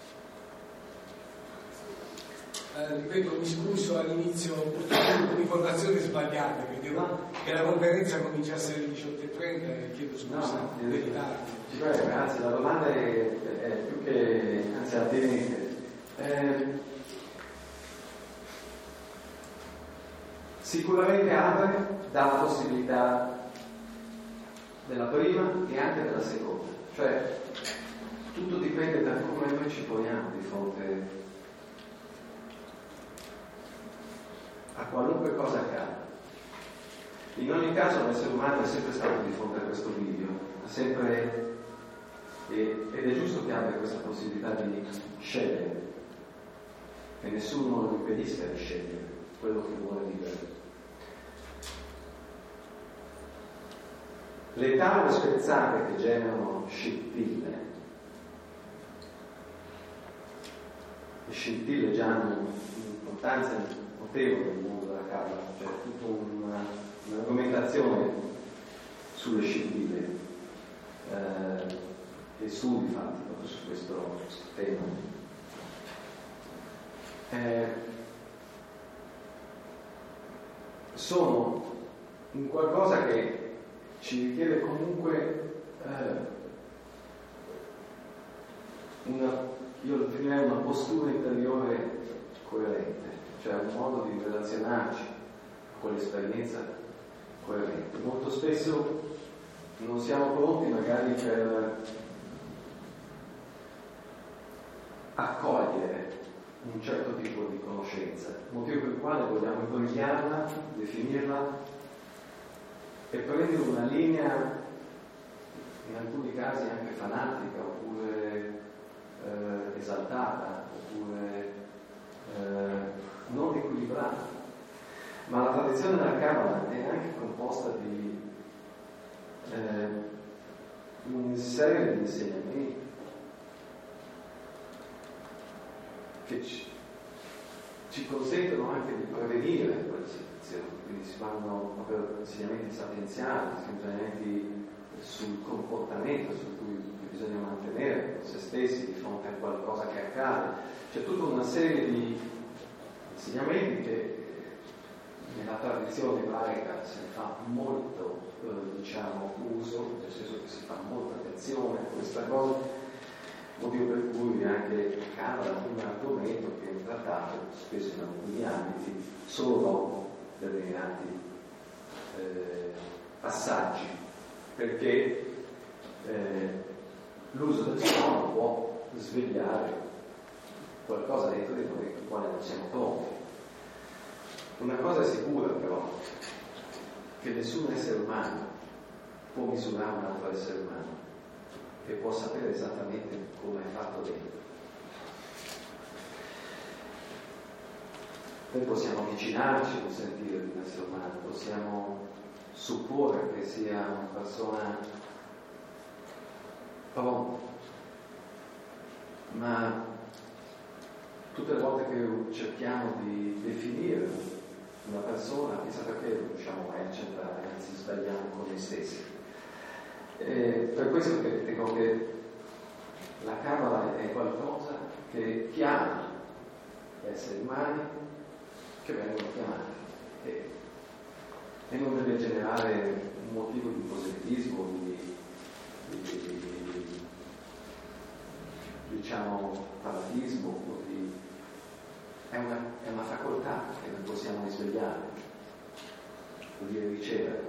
Eh, ripeto, mi scuso all'inizio, purtroppo un'informazione sbagliata, credevo che la conferenza cominciasse alle diciotto e trenta e chiedo scusa No, per il ritardo. Ci prego, anzi la domanda è, è più che anzi attenente. Eh, sicuramente apre dà la possibilità della prima e anche della seconda, cioè tutto dipende da come noi ci poniamo di fronte a qualunque cosa accada. In ogni caso l'essere umano è sempre stato di fronte a questo bivio, ha sempre, e, ed è giusto che abbia questa possibilità di scegliere, e nessuno lo impedisca di scegliere quello che vuole vivere. Le tavole spezzate che generano scintille, le scintille già hanno un'importanza notevole nel mondo della Kabbalah, cioè tutta una, un'argomentazione sulle scintille eh, e studi fatti proprio su questo tema. Eh, sono un qualcosa che ci richiede comunque eh, una, io lo definirei una postura interiore coerente, cioè un modo di relazionarci con l'esperienza coerente. Molto spesso non siamo pronti magari per accogliere un certo tipo di conoscenza, motivo per il quale vogliamo imbrogliarla, definirla e prendere una linea in alcuni casi anche fanatica oppure eh, esaltata oppure eh, non equilibrata. Ma la tradizione della Kabbalah è anche composta di eh, una serie di insegnamenti che ci, ci consentono anche di prevenire quelle situazioni. Quindi si fanno proprio insegnamenti sapienziali, insegnamenti sul comportamento su cui bisogna mantenere con se stessi di fronte a qualcosa che accade. C'è tutta una serie di insegnamenti che nella tradizione ebraica se ne fa molto eh, diciamo uso, nel senso che si fa molta attenzione a questa cosa, motivo per cui anche Kabbalah è un argomento che è trattato spesso in alcuni ambiti solo dopo determinati eh, passaggi, perché eh, l'uso del suono può svegliare qualcosa dentro di noi con il quale non siamo pronti. Una cosa è sicura però, che nessun essere umano può misurare un altro essere umano, che può sapere esattamente come è fatto dentro. Noi possiamo avvicinarci a un sentire di un essere umano, possiamo supporre che sia una persona pronta, ma tutte le volte che cerchiamo di definire una persona, chissà perché non riusciamo mai a accettare, anzi sbagliamo con noi stessi. E per questo che dico che la Kabbalah è qualcosa che chiama gli esseri umani che vengono chiamati e, e non deve generare un motivo di positivismo, di, di, di diciamo fanatismo, di, è, una, è una facoltà che non possiamo risvegliare, vuol dire ricevere.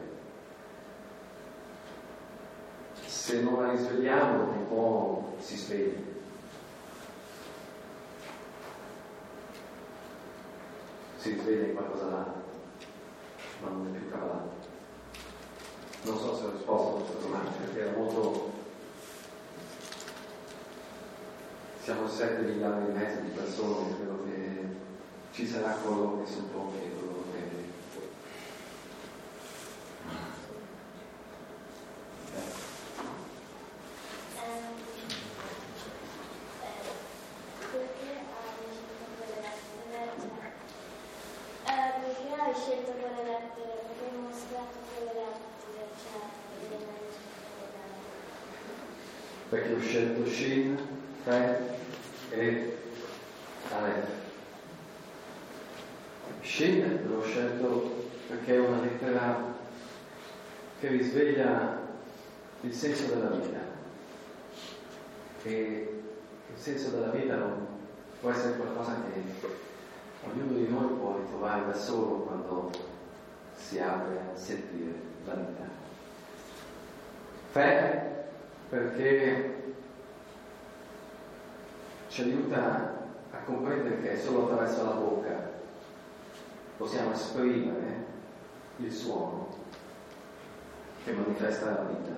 Se non la risvegliamo un po' si spegne. Si risveglia in qualcosa d'altro, ma non è più Kabbalah. Non so se ho risposto a questa domanda, perché era molto. Siamo sette miliardi e mezzo di persone, credo che ci sarà coloro che sono pochi e coloro che. Perché ho scelto Shin, Fe e Aleph. Shin l'ho scelto perché è una lettera che risveglia il senso della vita. E il senso della vita non può essere qualcosa che ognuno di noi può ritrovare da solo quando si apre a sentire la vita. Fe perché ci aiuta a comprendere che solo attraverso la bocca possiamo esprimere il suono che manifesta la vita.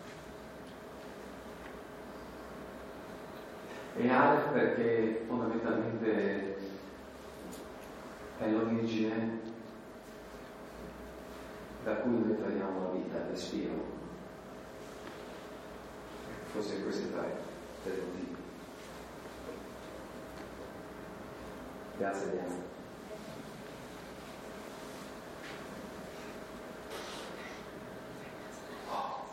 E Aleph perché fondamentalmente è l'origine da cui noi traiamo la vita, il respiro. Forse questi tre per motivi. Grazie Diana. Oh.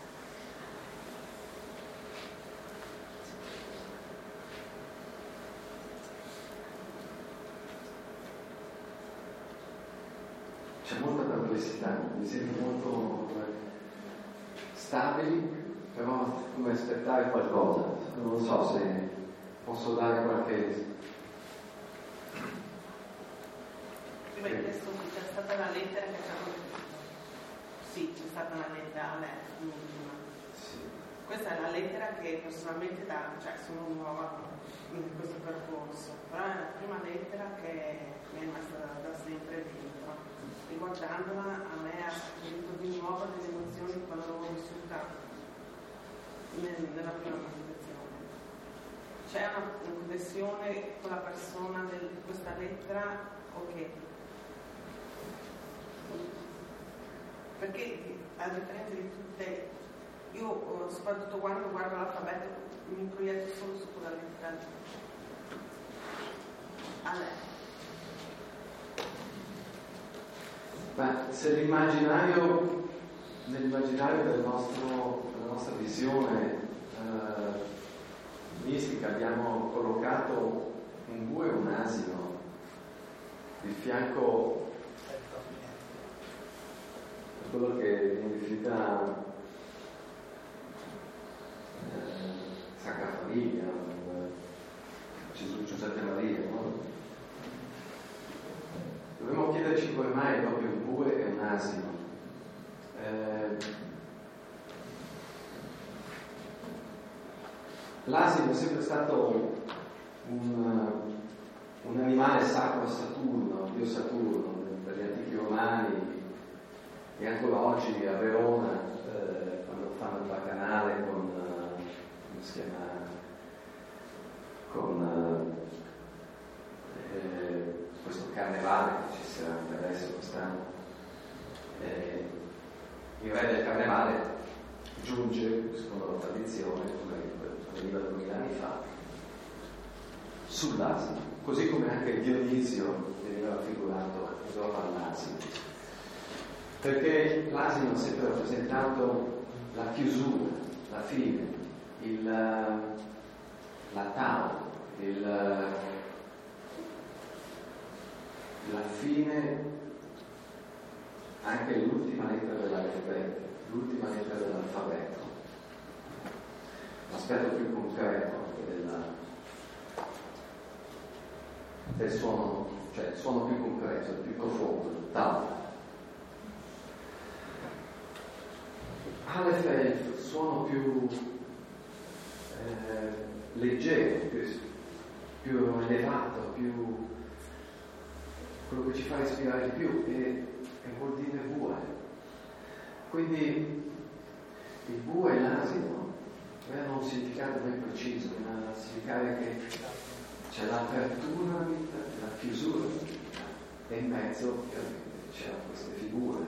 C'è molta perplessità, mi sento molto stabili, però come aspettare qualcosa, non so se posso dare qualche. Prima di questo c'è stata una lettera che ci ha. Sì, c'è stata una lettera a me, l'ultima. Sì. Questa è la lettera che personalmente da, cioè sono nuova in questo percorso, però è la prima lettera che mi è rimasta da, da sempre dentro. Riguardandola a me ha scritto di nuovo delle emozioni quando l'ho vissuta nella prima meditazione. C'è una, una connessione con la persona di questa lettera o che? Perché a differenza di tutte, io soprattutto quando guardo l'alfabeto mi proietto solo su quella lettera a lei. Ma se l'immaginario, nell'immaginario del nostro, della nostra visione eh, mistica abbiamo collocato un bue e un asino di fianco a quello che viene definita eh, Sacra Famiglia, eh, Gesù, Giuseppe e Maria, no? Dovremmo chiederci come mai proprio un bue e un asino. Eh, l'asino è sempre stato un, un animale sacro a Saturno, Dio Saturno, per gli antichi romani e ancora oggi a Verona, eh, quando fanno il bacchanale con, eh, come si chiama, con eh, questo carnevale che ci sarà anche adesso quest'anno. Eh, il re del carnevale giunge, secondo la tradizione, come veniva duemila anni fa, sull'asino, così come anche Dionisio veniva raffigurato intorno all'asino, perché l'asino ha sempre rappresentato la chiusura, la fine, il, la tau, il, la fine, anche l'ultima lettera dell'alfabeto, l'ultima lettera dell'alfabeto, l'aspetto più concreto della, del suono, cioè il suono più concreto, il più profondo, il tau. Aleph è il suono più eh, leggero, più, più elevato, più quello che ci fa respirare di più, e, e vuol dire bue. Quindi il bue e l'asino avevano un significato ben preciso, ma significare che c'è l'apertura della vita, la chiusura della vita, e in mezzo c'erano queste figure.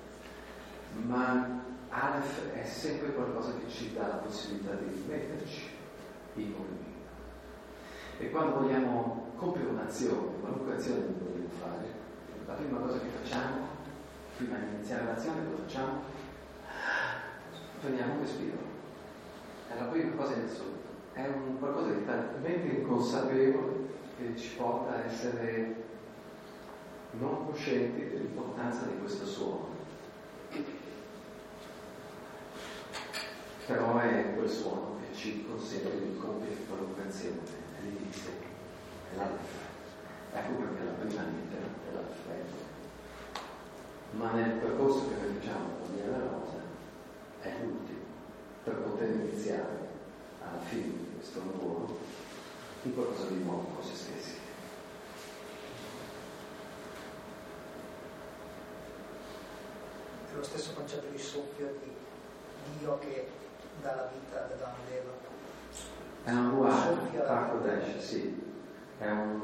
Ma Aleph è sempre qualcosa che ci dà la possibilità di metterci in movimento. E quando vogliamo compiere un'azione, qualunque azione vogliamo fare, la prima cosa che facciamo, prima di iniziare l'azione, cosa facciamo? Prendiamo un respiro. È la prima cosa in assoluto. È un qualcosa di talmente inconsapevole che ci porta a essere non coscienti dell'importanza di questo suono. Però è quel suono che ci consente di compiere qualunque azione, è l'inizio, è l'alfa. Ecco perché è la prima lettera dell'alfabeto. Ma nel percorso che noi facciamo con Via la Rosa è l'ultimo, per poter iniziare alla fine di questo lavoro in qualcosa di nuovo con se stessi. È lo stesso concetto di soffio di Dio che dà la vita ad Adamo ed Eva. È un ruolo, Paco Dash, sì. È un,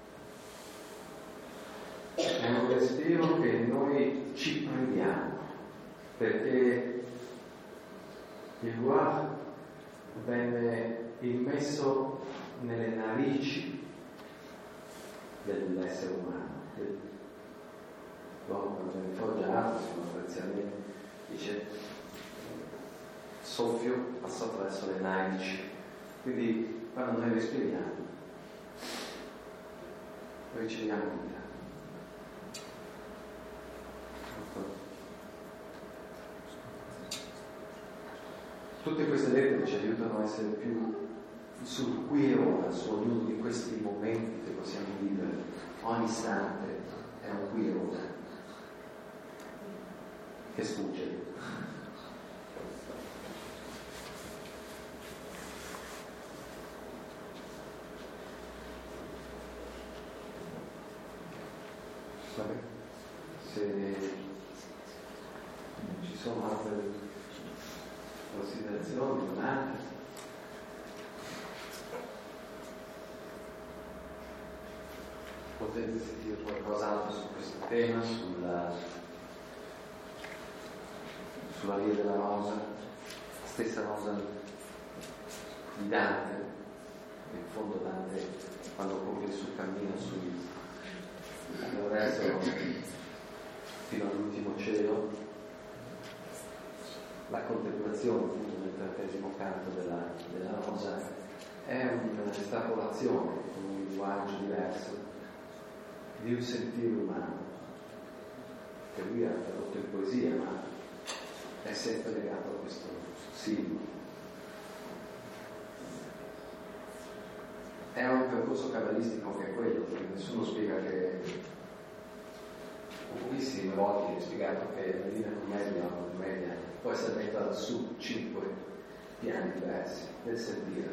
è un respiro che noi ci prendiamo, perché il ruolo venne immesso nelle narici dell'essere umano. L'uomo quando viene forgiato, sostanzialmente dice soffio passa attraverso le narici, quindi quando noi respiriamo noi riceviamo vita. Tutte queste lettere ci aiutano a essere più sul qui e ora, su ognuno di questi momenti che possiamo vivere. Ogni istante è un qui e ora che sfugge. Vabbè, se ci sono altre considerazioni, domande, potete sentire qualcos'altro su questo tema, sulla, sulla via della rosa, la stessa rosa di Dante, in fondo Dante quando compie il suo cammino sul attraverso fino all'ultimo cielo, la contemplazione appunto nel trentesimo canto della, della rosa è un'estrapolazione con un linguaggio diverso di un sentire umano che lui ha tradotto in poesia, ma è sempre legato a questo simbolo. È un percorso cabalistico che è quello, perché nessuno spiega che pochissime volte è spiegato che la Divina Commedia o la commedia può essere messa su cinque piani diversi del sentire: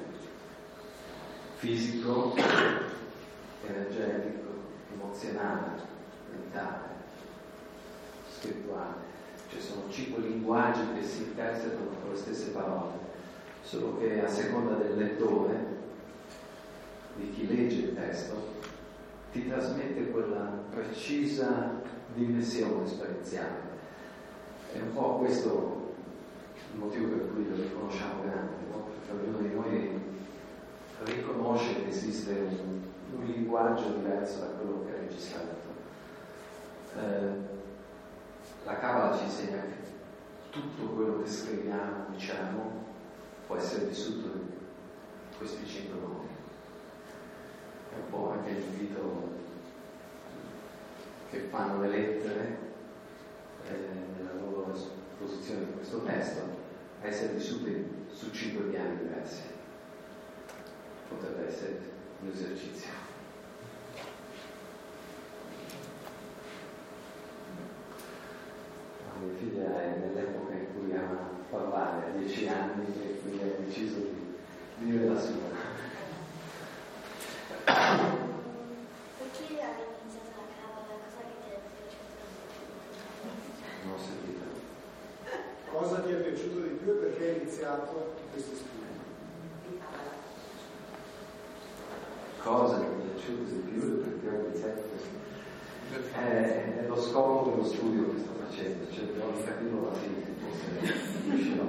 fisico, energetico, emozionale, mentale, spirituale. Ci sono cinque linguaggi che si interpretano con le stesse parole, solo che a seconda del lettore, di chi legge il testo, ti trasmette quella precisa dimensione esperienziale. È un po' questo il motivo per cui lo riconosciamo grande, no? Perché ognuno di noi riconosce che esiste un un linguaggio diverso da quello che è registrato. Eh, la Kabbalah ci insegna che tutto quello che scriviamo, diciamo, può essere vissuto in questi cinque modi. È un po' anche l'invito che fanno le lettere eh, nella loro esposizione di questo testo a essere vissute su cinque piani diversi. Potrebbe essere un esercizio. Mia figlia è nell'epoca in cui ama parlare, a dieci anni, e quindi ha deciso di dire la sua. Perché hai iniziato la Kabbalah? Cosa che ti è piaciuto? Non ho sentito. Cosa ti è piaciuto di più e perché hai iniziato questi studi? Cosa mi è piaciuto di più e perché ho iniziato questo? È, è lo scopo dello studio che sto facendo, cercherò di capirlo alla fine, forse riuscirò.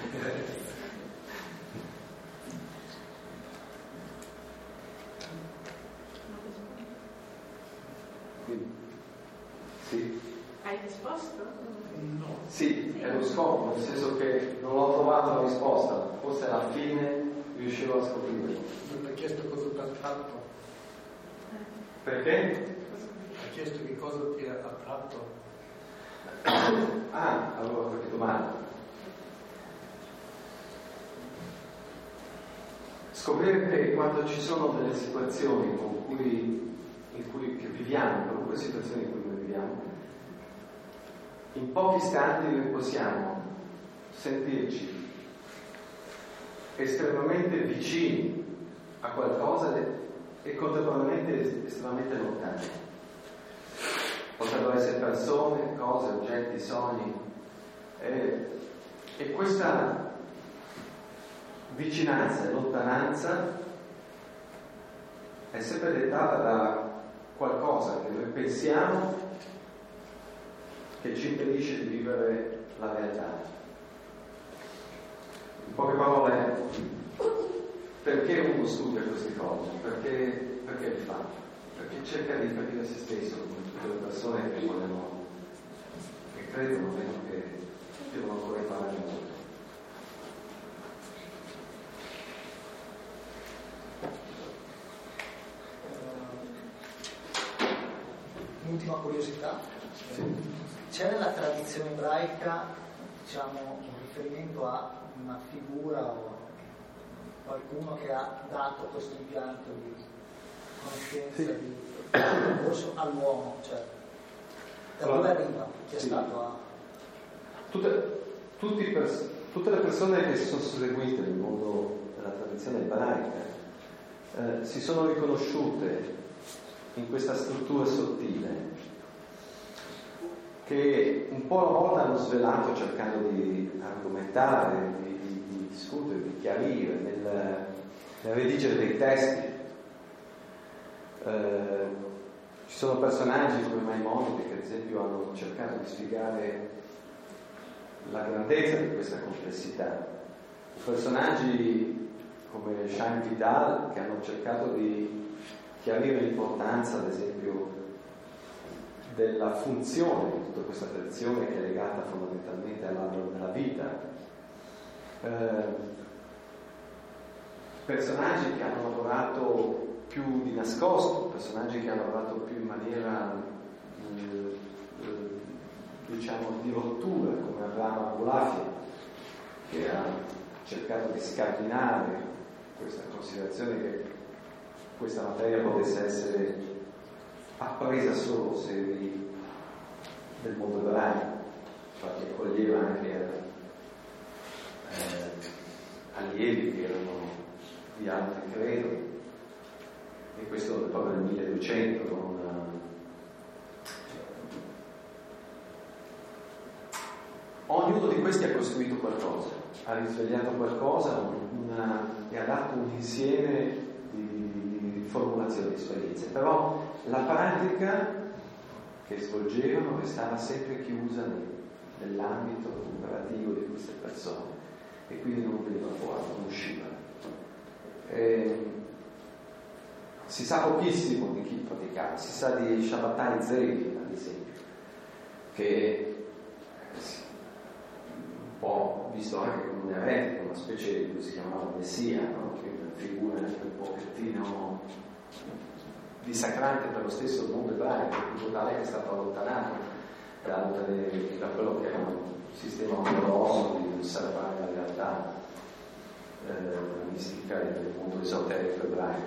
Quindi, sì. Hai risposto? No. Sì, è lo scopo, nel senso che non ho trovato la risposta, forse alla fine riuscirò a scoprirlo. Non mi hai chiesto cosa ti ha attratto? Perché? Hai chiesto che cosa ti ha attratto? Ah, allora ho capito male. Scoprire che quando ci sono delle situazioni con cui, in cui che viviamo, qualunque situazione in cui noi viviamo, in pochi istanti noi possiamo sentirci estremamente vicini a qualcosa e contemporaneamente estremamente lontani. Potrebbero essere persone, cose, oggetti, sogni. E, e questa vicinanza e lontananza è sempre dettata da qualcosa che noi pensiamo che ci impedisce di vivere la realtà. In poche parole, perché uno studia queste cose? Perché, perché le fa? Perché cerca di capire se stesso, come tutte le persone che vogliono, che credono meno che devono ancora imparare molto. Un'ultima curiosità. Sì. C'è nella tradizione ebraica, diciamo, un riferimento a una figura o qualcuno che ha dato questo impianto di conoscenza, sì. di percorso all'uomo, cioè da dove arriva? Chi è sì. stato a... Tutte, tutti pers- tutte le persone che si sono susseguite nel mondo della tradizione ebraica eh, si sono riconosciute in questa struttura sottile che un po' alla volta hanno svelato cercando di argomentare, di, di, di discutere, di chiarire, nel, nel redigere dei testi. Eh, ci sono personaggi come Maimonide che ad esempio hanno cercato di spiegare la grandezza di questa complessità. Personaggi come Chaim Vidal che hanno cercato di chiarire l'importanza, ad esempio, della funzione di tutta questa tradizione che è legata fondamentalmente all'albero della vita. Eh, personaggi che hanno lavorato più di nascosto, personaggi che hanno lavorato più in maniera eh, eh, diciamo di rottura, come Abraham Abulafia, che ha cercato di scardinare questa considerazione che questa materia potesse essere appresa solo se eri del mondo ebraico, infatti accoglieva anche eh, allievi che erano di altri credo, e questo proprio nel milleduecento con ognuno di questi ha costruito qualcosa, ha risvegliato qualcosa una, e ha dato un insieme di, di formulazioni di esperienze, però la pratica che svolgevano restava sempre chiusa nel, nell'ambito operativo di queste persone e quindi non veniva fuori, non usciva. E si sa pochissimo di chi praticava, si sa di Shabbatai Zevi, ad esempio, che un po' visto anche come un eretico, una specie di, si chiamava Messia, no? Che è una figura un pochettino dissacrante per lo stesso mondo ebraico, in modo tale che è stato allontanato da, da quello che era un sistema ortodosso di osservare la realtà eh, la mistica del mondo esoterico ebraico.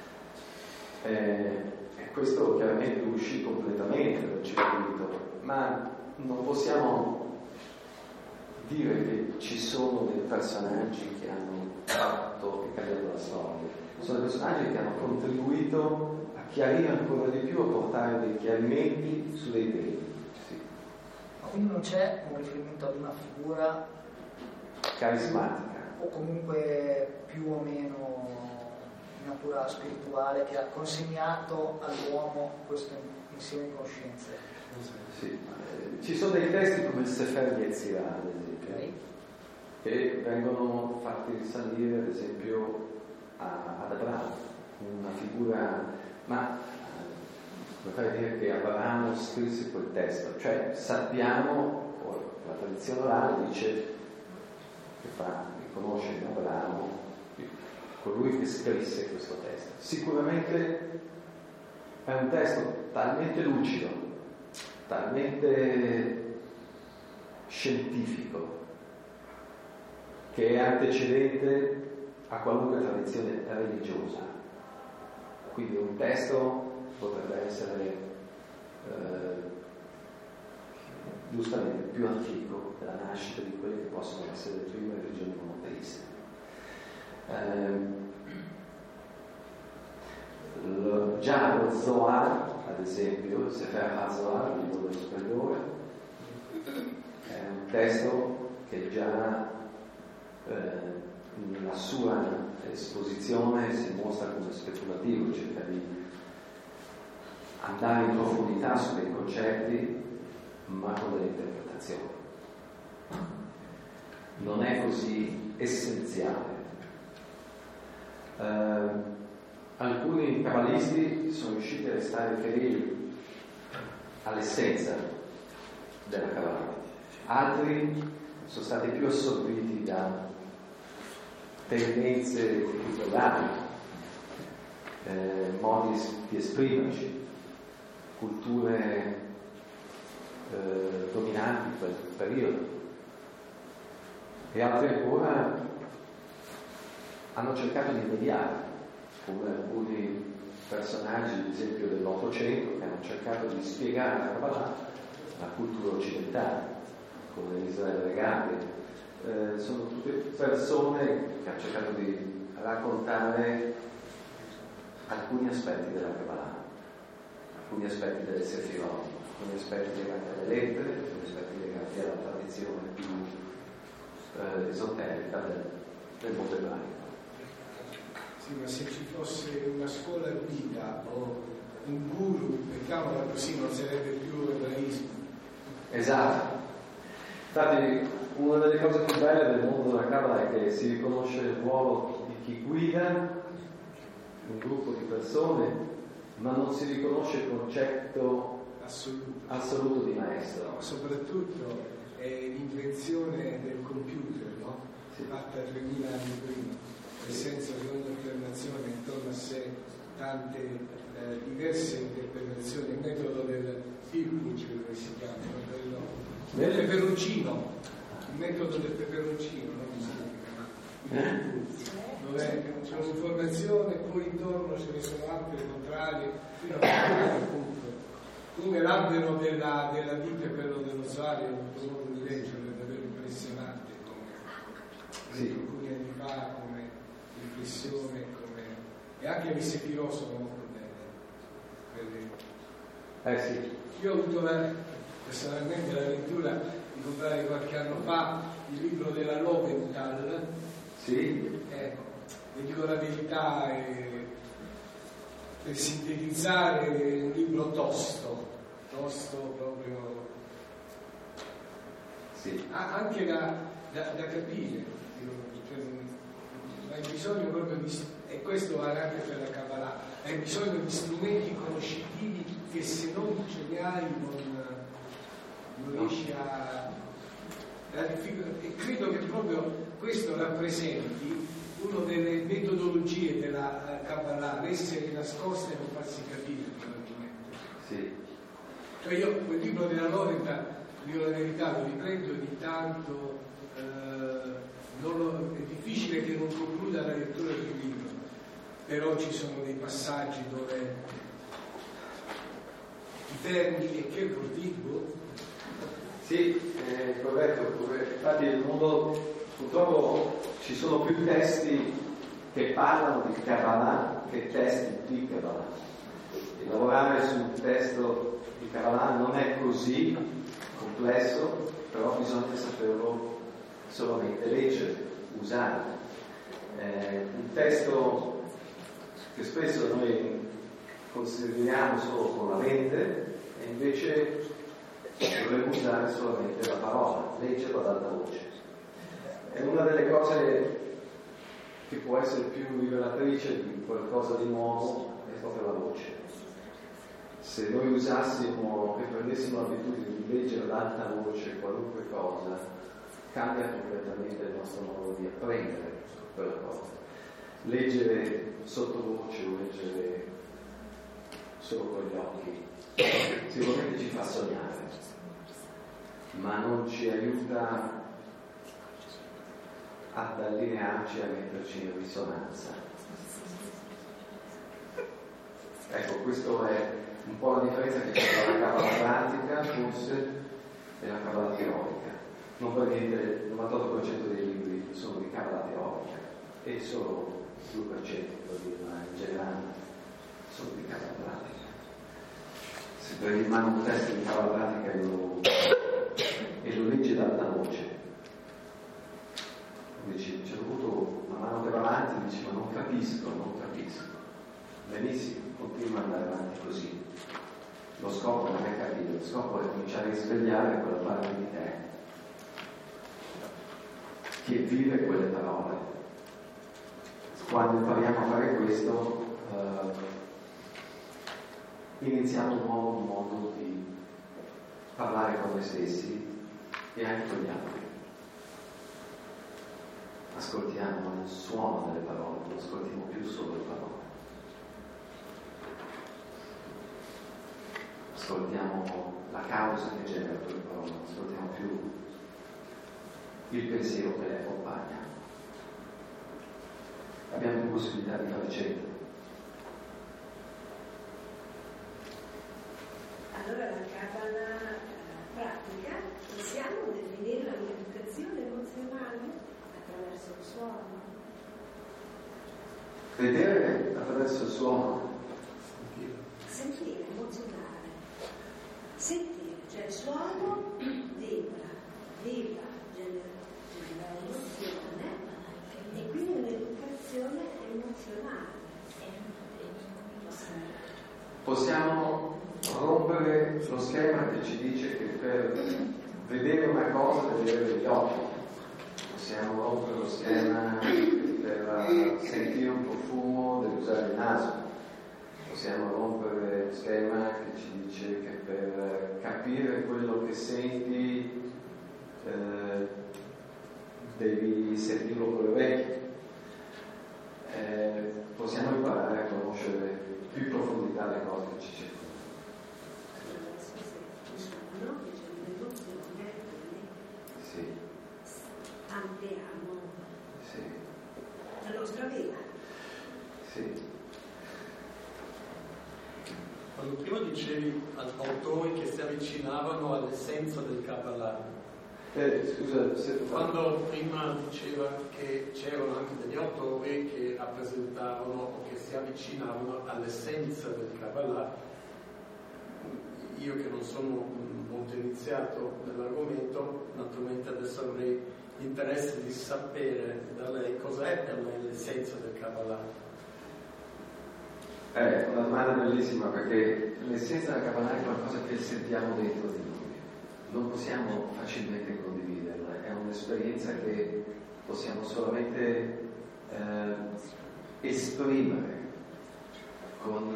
Eh, e questo chiaramente uscì completamente dal circuito, ma non possiamo dire che ci sono dei personaggi che hanno fatto e cambiato la storia. Sono dei personaggi che hanno contribuito a chiarire ancora di più, a portare dei chiarimenti su dei temi. Sì. Quindi non c'è un riferimento ad una figura carismatica o comunque più o meno di natura spirituale che ha consegnato all'uomo questo insieme di conoscenze. Sì. Eh, ci sono dei testi come il Sefer Yetzirah, ad esempio, okay, che vengono fatti risalire ad esempio a, ad Abramo, una figura, ma vorrei dire che Abramo scrisse quel testo, cioè sappiamo, la tradizione orale dice che fa riconoscere Abramo colui che scrisse questo testo. Sicuramente è un testo talmente lucido, talmente scientifico, che è antecedente a qualunque tradizione religiosa. Quindi un testo potrebbe essere eh, giustamente più antico della nascita di quelle che possono essere le prime religioni monoteiste. Eh, lo, già lo Zohar, ad esempio, il Sefer HaZohar, il libro dello splendore, è un testo che già eh, nella sua esposizione si mostra come speculativo, cerca di andare in profondità su dei concetti ma con delle interpretazioni. Non è così essenziale. Eh, alcuni cabalisti sono riusciti a restare fedeli all'essenza della Kabbalah, altri sono stati più assorbiti da tendenze culturali, eh, modi di esprimerci, culture eh, dominanti in quel periodo, e altri ancora hanno cercato di mediare, come alcuni personaggi, ad esempio dell'Ottocento, che hanno cercato di spiegare la Kabbalah alla cultura occidentale, come Israele Regale. Eh, sono tutte persone che hanno cercato di raccontare alcuni aspetti della Kabbalah, alcuni aspetti delle Sefirot, alcuni aspetti legati alle lettere, alcuni aspetti legati alla tradizione più eh, esoterica del, del mondo ebraico. Sì, ma se ci fosse una scuola guida o un guru, mettiamola così, non sarebbe più ebraismo. Esatto. Infatti, una delle cose più belle del mondo della Kabbalah è che si riconosce il ruolo di chi guida un gruppo di persone, ma non si riconosce il concetto assoluto, assoluto di maestro. No, soprattutto è l'invenzione del computer, no? Sì. Fatta tremila anni prima, nel senso che ogni affermazione intorno a sé tante eh, diverse interpretazioni, il metodo del Pilpich, come si chiama, quello del peperoncino, il metodo del peperoncino, non mi significa, dove c'è un'informazione e poi intorno ce ne sono altre contrarie, fino a un punto. Come l'albero della, della vita e quello dello Zohar, ho avuto modo di leggere, è davvero impressionante, come sì. Alcuni anni fa, come riflessione, come... e anche le Sefirot sono molto belle. Eh sì. Io ho avuto la, personalmente la lettura di comprare qualche anno fa il libro della Loventhal. Sì. Eh, vi dico la verità, è, per sintetizzare è un libro tosto, tosto proprio. Sì. Ha anche da, da, da capire, cioè, hai bisogno proprio di, e questo vale anche per la Kabbalah, hai bisogno di strumenti conoscitivi che se non ce li hai non, non riesci a, a difficoltà. E credo che proprio questo rappresenti una delle metodologie della Kabbalah, essere nascosta e non farsi capire probabilmente. Sì. Cioè io quel libro della Lorenta, dico la verità, lo riprendo ogni tanto, eh, non lo, è difficile che non concluda la lettura del libro, però ci sono dei passaggi dove ti fermi e che vuol dire? Sì, è corretto, infatti il mondo, purtroppo ci sono più testi che parlano di Kabbalah che testi di Kabbalah. E lavorare su un testo di Kabbalah non è così complesso, però bisogna saperlo solamente leggere, usare. Eh, un testo che spesso noi consideriamo solo con la mente e invece dovremmo usare solamente la parola, leggerlo ad alta voce. È una delle cose che può essere più rivelatrice di qualcosa di nuovo, è proprio la voce. Se noi usassimo e prendessimo l'abitudine di leggere ad alta voce qualunque cosa, cambia completamente il nostro modo di apprendere quella cosa. Leggere sottovoce o leggere solo con gli occhi sicuramente ci fa sognare, ma non ci aiuta ad allinearci e a metterci in risonanza. Ecco, questo è un po' la differenza che c'è tra la Kabbalah pratica forse e la Kabbalah teorica. Non per niente il novantotto per cento dei libri sono di Kabbalah teorica e solo il due per cento in generale sono di Kabbalah pratica. Se prendi in mano un testo di Kabbalah pratica e lo, e lo leggi ad alta voce, dici, c'è dovuto una mano che va avanti, dici, ma non capisco, non capisco. Benissimo, continua ad andare avanti così. Lo scopo non è capire, lo scopo è cominciare a risvegliare quella parte di te che vive quelle parole. Quando impariamo a fare questo, eh, iniziamo un nuovo modo di parlare con noi stessi e anche con gli altri. Ascoltiamo il suono delle parole, non ascoltiamo più solo le parole. Ascoltiamo la causa che genera quelle parole, non ascoltiamo più il pensiero che le accompagna. Abbiamo più possibilità di fare centro. Allora la Kabbalah pratica possiamo definire l'educazione emozionale attraverso il suono. Vedere attraverso il suono. Sentire, emozionare. Sentire, cioè il suono vibra, vibra, genera, genera emozione e quindi un'educazione emozionale. Possiamo rompere lo schema che ci dice che per vedere una cosa deve avere gli occhi. Possiamo rompere lo schema per sentire un profumo deve usare il naso. Possiamo rompere lo schema che ci dice che per capire quello che senti eh, devi sentirlo con le orecchie. Eh, possiamo imparare a conoscere più in profondità le cose che ci circondano. Sì. Ampliamo Sì. la nostra vita. Sì. Quando prima dicevi autori che si avvicinavano all'essenza del Kabbalah, Eh, scusa, se quando prima diceva che c'erano anche degli autori che rappresentavano o che si avvicinavano all'essenza del Kabbalah, io che non sono molto iniziato nell'argomento, naturalmente adesso avrei l'interesse di sapere da lei cos'è per me l'essenza del Kabbalah. È una domanda bellissima perché l'essenza della Kabbalah è qualcosa che sentiamo dentro di noi. Non possiamo facilmente condividerla, è un'esperienza che possiamo solamente eh, esprimere con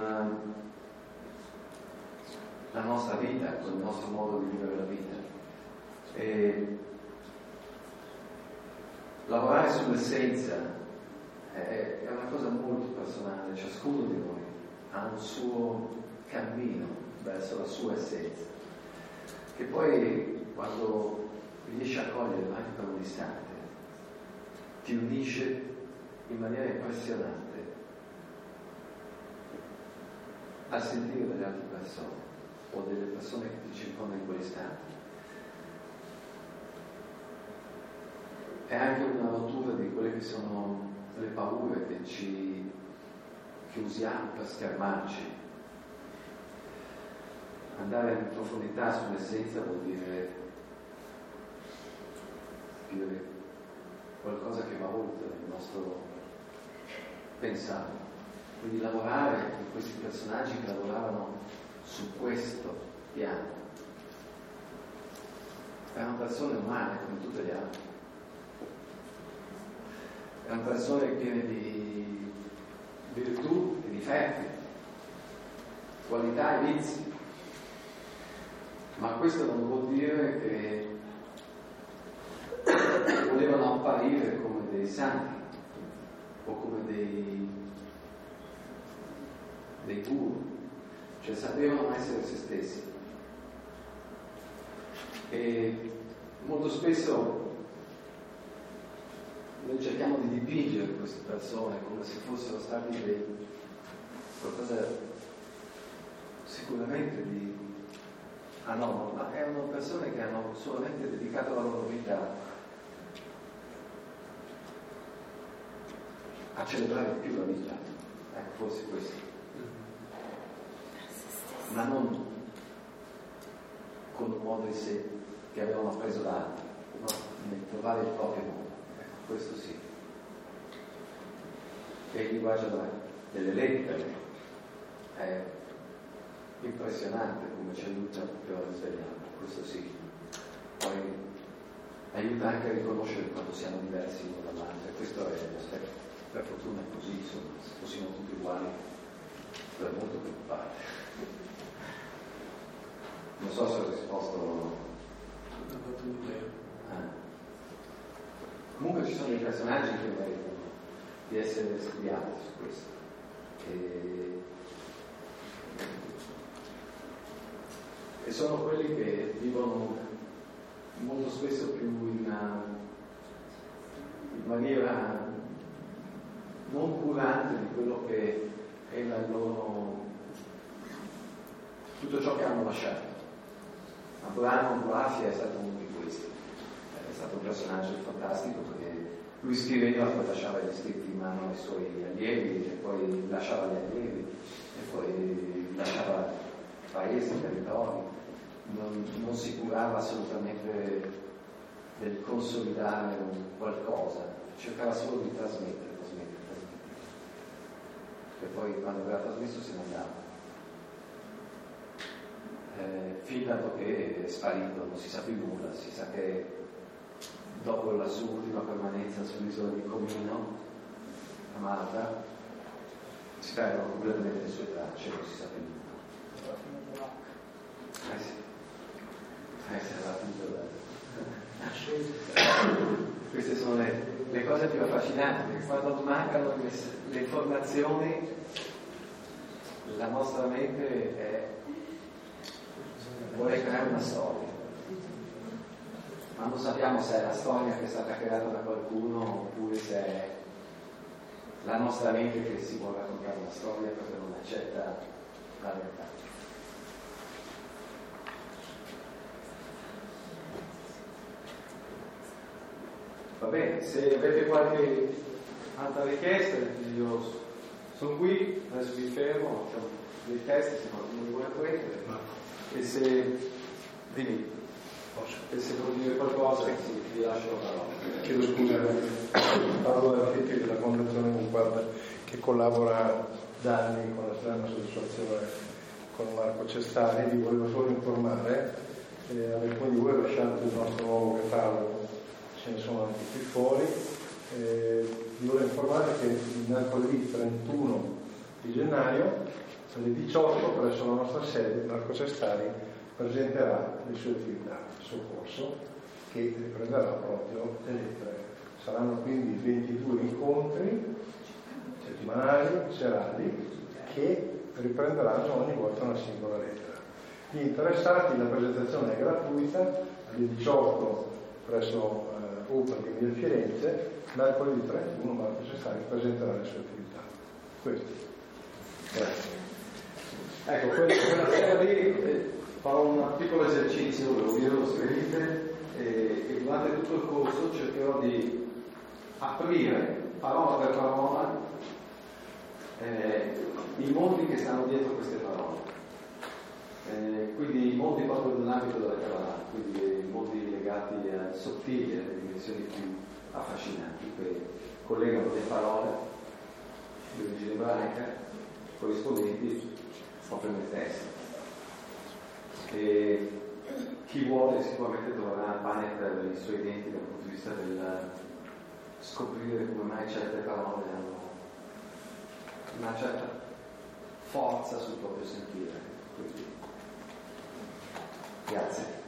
la nostra vita, con il nostro modo di vivere la vita. E lavorare sull'essenza è, è una cosa molto personale, ciascuno di noi ha un suo cammino verso la sua essenza, che poi quando riesci a cogliere anche per un istante ti unisce in maniera impressionante al sentire delle altre persone o delle persone che ti circondano in quell'istante. È anche una rottura di quelle che sono le paure che ci che usiamo per schermarci. Andare in profondità sull'essenza vuol dire dire qualcosa che va oltre il nostro pensare. Quindi lavorare con questi personaggi che lavoravano su questo piano. Erano persone umane come tutte le altre. Erano persone piene di virtù e difetti, qualità e vizi. Ma questo non vuol dire che volevano apparire come dei santi o come dei, dei guru, cioè sapevano essere se stessi. E molto spesso noi cerchiamo di dipingere queste persone come se fossero stati dei qualcosa sicuramente di anomalo, ma erano persone che hanno solamente dedicato la loro vita a celebrare di più la vita, ecco, forse questo, ma non con un modo di sé che avevano appreso da altri, no? Nel trovare il proprio modo, ecco, questo sì. E il linguaggio delle lettere è impressionante come ci aiuta proprio a risvegliare, questo sì. Poi aiuta anche a riconoscere quando siamo diversi l'uno dall'altro, e questo è l'aspetto. Per fortuna è così, insomma, se fossimo tutti uguali sarebbe molto preoccupante. Non so se ho risposto. Ah. Comunque ci sono dei personaggi che meritano di essere studiati su questo. E, e sono quelli che vivono molto spesso più in, in maniera non curante di quello che era il loro tutto ciò che hanno lasciato. Abramo Boafia è stato uno di questi, è stato un personaggio fantastico perché lui scriveva, poi lasciava gli scritti in mano ai suoi allievi, e poi lasciava gli allievi, e poi lasciava paesi, territori, non, non si curava assolutamente del consolidare qualcosa, cercava solo di trasmettere. E poi quando aveva trasmesso se ne andava. Eh, fin dato che è sparito, non si sa più nulla, si sa che dopo la sua ultima permanenza sull'isola di Comino, a Malta, si perdono completamente le sue tracce, non si sa più nulla. Eh sì, eh sì, era tutto bello. Queste sono le, le cose più affascinanti, perché quando mancano le, le informazioni, la nostra mente è, vuole creare una storia, ma non sappiamo se è la storia che è stata creata da qualcuno oppure se è la nostra mente che si vuole raccontare una storia perché non accetta la realtà. Va bene, se avete qualche altra richiesta, io sono qui, adesso vi fermo, ho dei testi se qualcuno vuole prendere, e se dimmi, e se vuoi dire qualcosa sì, vi lascio la parola. Chiedo scusa, parlo dell'architetto della Fondazione Muquad che collabora da anni con la soddisfazione con Marco Cestari. Vi volevo solo informare, eh, ad alcuni di voi lasciate il nostro nuovo catalogo, ce ne sono anche qui fuori. Eh, vi volevo informare che mercoledì trentuno di gennaio alle diciotto presso la nostra sede Marco Cestari presenterà le sue attività di soccorso, che riprenderà proprio le lettere. Saranno quindi ventidue incontri settimanali, serali, che riprenderanno ogni volta una singola lettera. Gli interessati, la presentazione è gratuita, alle diciotto presso eh, Open di Via Firenze, mercoledì trentuno Marco Cestari presenterà le sue attività. Questo. Grazie. Ecco, quella sera lì eh, farò un piccolo esercizio, ve lo dire, lo scrivete, e, e durante tutto il corso cercherò di aprire parola per parola eh, i mondi che stanno dietro queste parole. Eh, quindi i mondi proprio nell'ambito della Kabbalah, quindi i mondi legati al sottile, alle dimensioni più affascinanti, che collegano le parole di origine ebraica corrispondenti proprio nel testo. E chi vuole sicuramente troverà pane per i suoi denti dal punto di vista del scoprire come mai certe parole hanno una certa forza sul proprio sentire. Quindi, grazie.